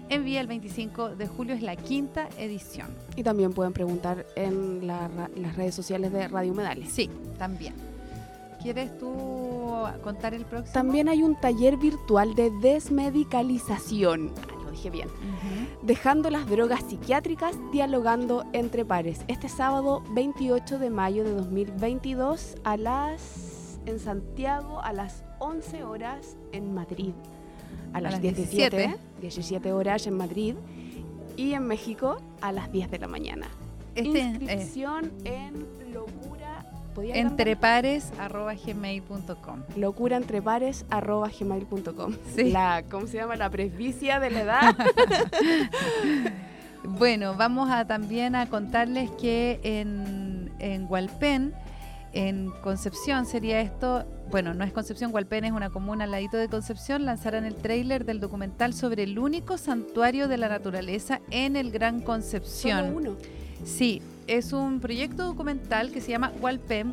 en Vía el 25 de julio, es la 5ª edición. Y también pueden preguntar en las redes sociales de Radio Humedales. Sí, también. ¿Quieres tú contar el próximo? También hay un taller virtual de desmedicalización. Lo dije bien. Dejando las drogas psiquiátricas, dialogando entre pares. Este sábado 28 de mayo de 2022 en Santiago a las 11 horas en Madrid. A las 17 horas en Madrid. Y en México a las 10 de la mañana. Inscripción en locura... entrepares@gmail.com. locuraentrepares@gmail.com. Sí. ¿Cómo se llama? La presbicia de la edad. Bueno, vamos también a contarles que en Hualpén, en Concepción sería esto, bueno, no es Concepción, Hualpén es una comuna al ladito de Concepción, lanzarán el tráiler del documental sobre el único santuario de la naturaleza en el Gran Concepción. Solo uno. Sí, es un proyecto documental que se llama Hualpén,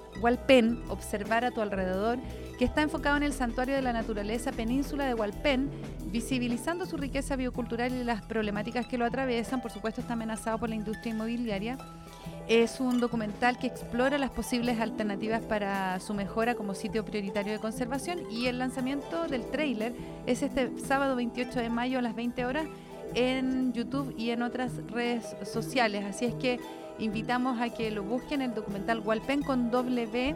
Observar a tu alrededor, que está enfocado en el santuario de la naturaleza península de Hualpén, visibilizando su riqueza biocultural y las problemáticas que lo atraviesan. Por supuesto, está amenazado por la industria inmobiliaria. Es un documental que explora las posibles alternativas para su mejora como sitio prioritario de conservación, y el lanzamiento del tráiler es este sábado 28 de mayo a las 20 horas en YouTube y en otras redes sociales. Así es que invitamos a que lo busquen, el documental Hualpén con W,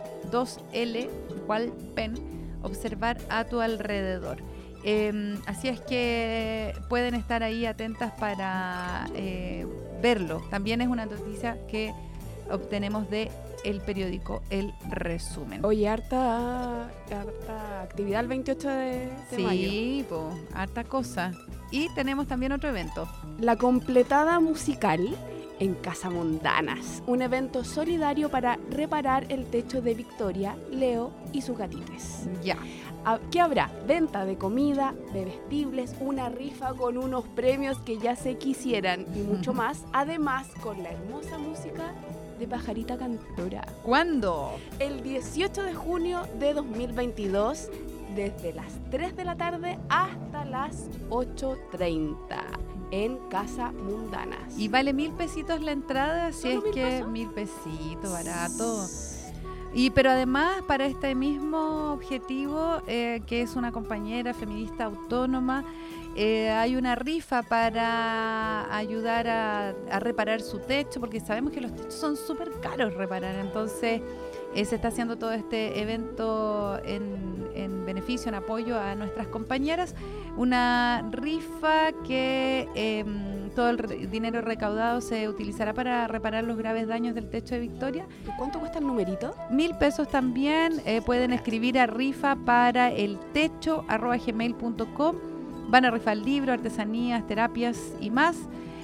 2L, Hualpén, observar a tu alrededor. Así es que pueden estar ahí atentas para verlo. También es una noticia que obtenemos de el periódico El Resumen. Oye, harta actividad el 28 de mayo. Sí, harta cosa. Y tenemos también otro evento. La completada musical en Casa Mundanas. Un evento solidario para reparar el techo de Victoria, Leo y sus gatites. Ya. ¿Qué habrá? Venta de comida, bebestibles, una rifa con unos premios que ya se quisieran y mucho más. Además, con la hermosa música de Pajarita Cantora. ¿Cuándo? El 18 de junio de 2022, desde las 3 de la tarde hasta las 8:30 en Casa Mundanas. Y vale 1.000 pesitos la entrada, si es que pesos? 1.000 pesitos, barato. Pero además, para este mismo objetivo, que es una compañera feminista autónoma, hay una rifa para ayudar a reparar su techo, porque sabemos que los techos son súper caros reparar. Entonces se está haciendo todo este evento en beneficio, en apoyo a nuestras compañeras. Una rifa que todo el dinero recaudado se utilizará para reparar los graves daños del techo de Victoria. ¿Cuánto cuesta el numerito? 1.000 pesos también. Pueden escribir a rifa para el techo@gmail.com. Van a rifar libros, artesanías, terapias y más.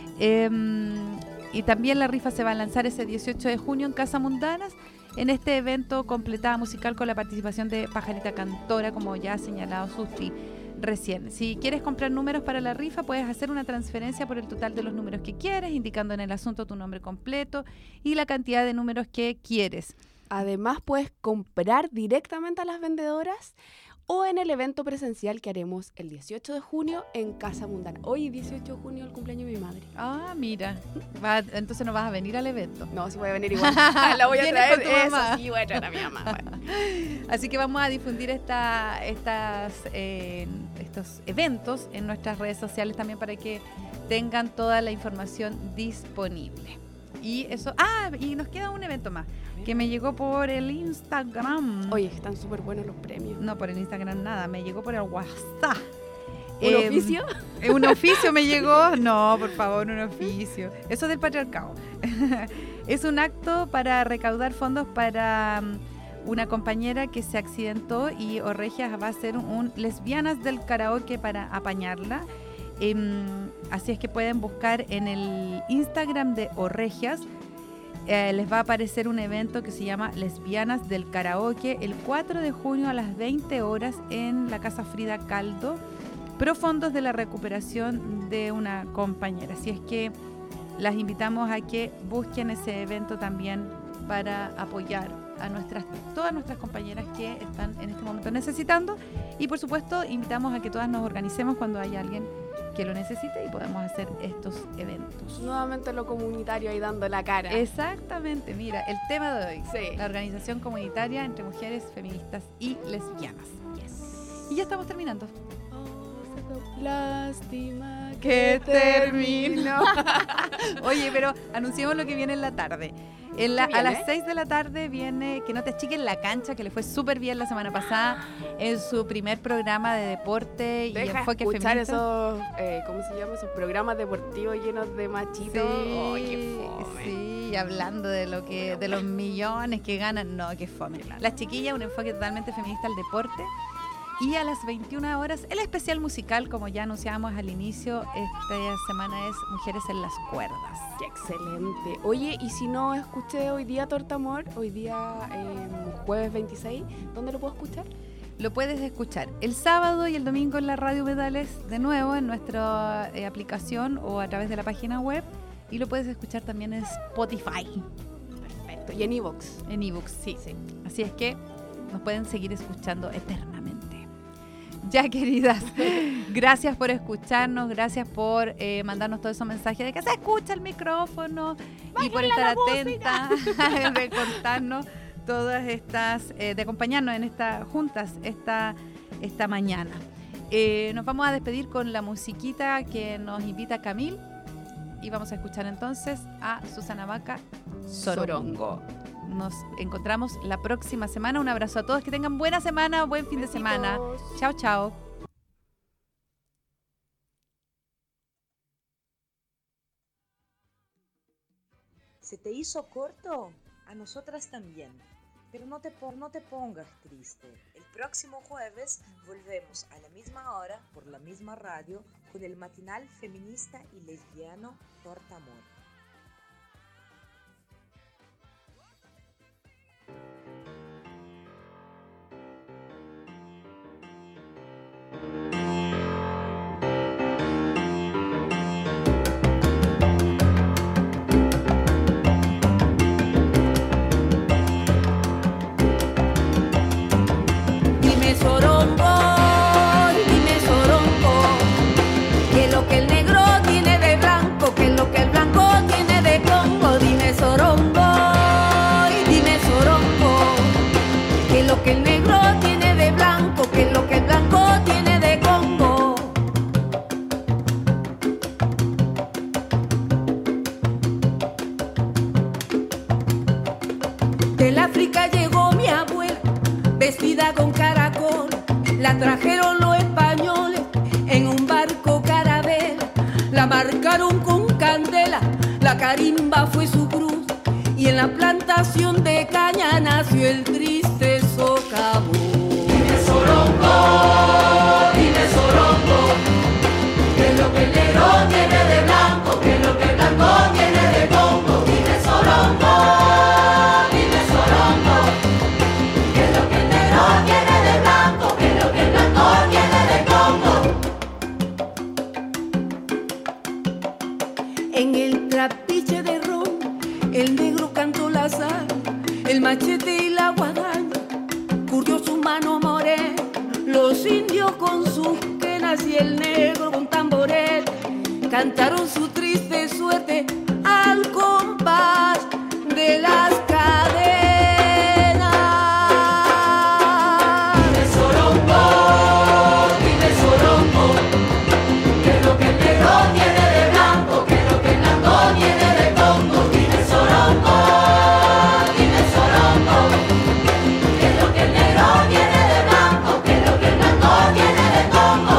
Y también la rifa se va a lanzar ese 18 de junio en Casa Mundanas, en este evento completada musical con la participación de Pajarita Cantora, como ya ha señalado Susti recién. Si quieres comprar números para la rifa, puedes hacer una transferencia por el total de los números que quieres, indicando en el asunto tu nombre completo y la cantidad de números que quieres. Además, puedes comprar directamente a las vendedoras o en el evento presencial que haremos el 18 de junio en Casa Mundana. Hoy, 18 de junio, el cumpleaños de mi madre. Ah, mira. Entonces no vas a venir al evento. No, sí voy a venir igual. La voy a ¿Vienes traer. con tu Eso mamá? sí, voy a traer a mi mamá. Bueno. Así que vamos a difundir estos eventos en nuestras redes sociales también para que tengan toda la información disponible. Y eso, y nos queda un evento más que me llegó por el Instagram. Oye, están súper buenos los premios. No, por el Instagram nada, me llegó por el WhatsApp. ¿Un oficio? ¿Un oficio me llegó? No, por favor, un oficio. Eso es del patriarcado. Es un acto para recaudar fondos para una compañera que se accidentó y Orregias va a hacer un lesbianas del karaoke para apañarla. Así es que pueden buscar en el Instagram de Orregias. Les va a aparecer un evento que se llama Lesbianas del Karaoke el 4 de junio a las 20 horas en la Casa Frida Caldo, pro fondos de la recuperación de una compañera. Así es que las invitamos a que busquen ese evento también para apoyar a todas nuestras compañeras que están en este momento necesitando. Y por supuesto invitamos a que todas nos organicemos cuando haya alguien que lo necesite y podamos hacer estos eventos. Nuevamente lo comunitario ahí dando la cara. Exactamente, mira, el tema de hoy, Sí. la organización comunitaria entre mujeres feministas y lesbianas. Y ya estamos terminando. Lástima Que termino. Oye, pero anunciemos lo que viene en la tarde. A las 6 de la tarde viene Que no te achiquen la cancha, que le fue súper bien la semana pasada en su primer programa de deporte y Deja enfoque escuchar feminista. esos, ¿cómo se llama? Esos programas deportivos llenos de machitos. Oh, qué fome. sí, hablando de lo que de los millones que ganan, no, qué fome. Las chiquillas, un enfoque totalmente feminista al deporte. Y a las 21 horas, el especial musical, como ya anunciábamos al inicio, esta semana es Mujeres en las Cuerdas. Qué excelente. Oye, y si no escuché hoy día Torta Amor, hoy día jueves 26, ¿dónde lo puedo escuchar? Lo puedes escuchar el sábado y el domingo en la Radio Pedales, de nuevo en nuestra aplicación o a través de la página web. Y lo puedes escuchar también en Spotify. Perfecto. Y en iVoox. En iVoox, sí. Así es que nos pueden seguir escuchando eternamente. Ya, queridas, gracias por escucharnos, gracias por mandarnos todos esos mensajes de que se escucha el micrófono y por estar atenta, de contarnos todas estas, de acompañarnos en estas juntas esta mañana. Nos vamos a despedir con la musiquita que nos invita Camil y vamos a escuchar entonces a Susana Baca, Sorongo. Nos encontramos la próxima semana. Un abrazo a todos. Que tengan buena semana, buen fin de semana. Chao, chao. ¿Se te hizo corto? A nosotras también. Pero no te pongas triste. El próximo jueves volvemos a la misma hora, por la misma radio, con el matinal feminista y lesbiano Torta Amor. Dime sorongo, que lo que el negro tiene de blanco, que lo que el blanco tiene de congo. Dime sorongo, que lo que el negro tiene de blanco, que lo que el blanco tiene de congo. Del África llegó mi abuela, vestida con caracol, la trajeron los españoles en un barco carabela, la marcaron con candela, la carimba fue su cruz, y en la plantación de caña nació el triste socavón. Dime sorongo, que lo que el negro tiene de blanco, que lo que el blanco tiene de congo. Dime sorongo, que lo que el negro tiene de blanco, que lo que el blanco tiene de congo. En el trapiche de ron, el negro cantó la sal, el machete y la guadaña, curtió su mano morena, los indios con sus quenas y el negro con tamborel, cantaron su triste suerte al compás de las cadenas. Dime sorongo, que lo que el negro tiene de blanco, que lo que el blanco tiene de congo. Dime sorongo, que lo que el negro tiene de blanco, que lo que el blanco tiene de congo.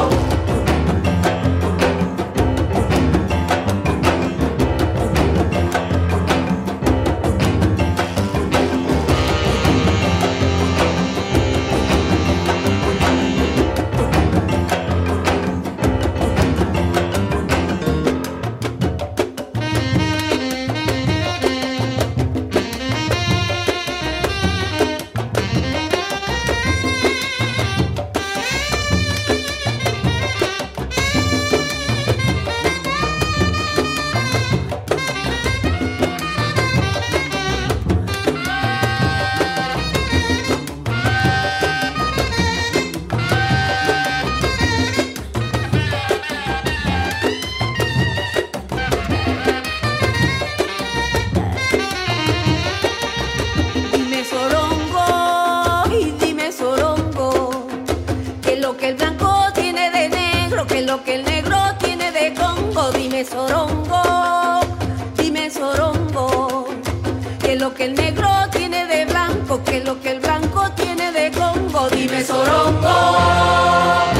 dime sorongo, dime sorongo, que lo que el negro tiene de blanco, que lo que el blanco tiene de Congo, dime sorongo.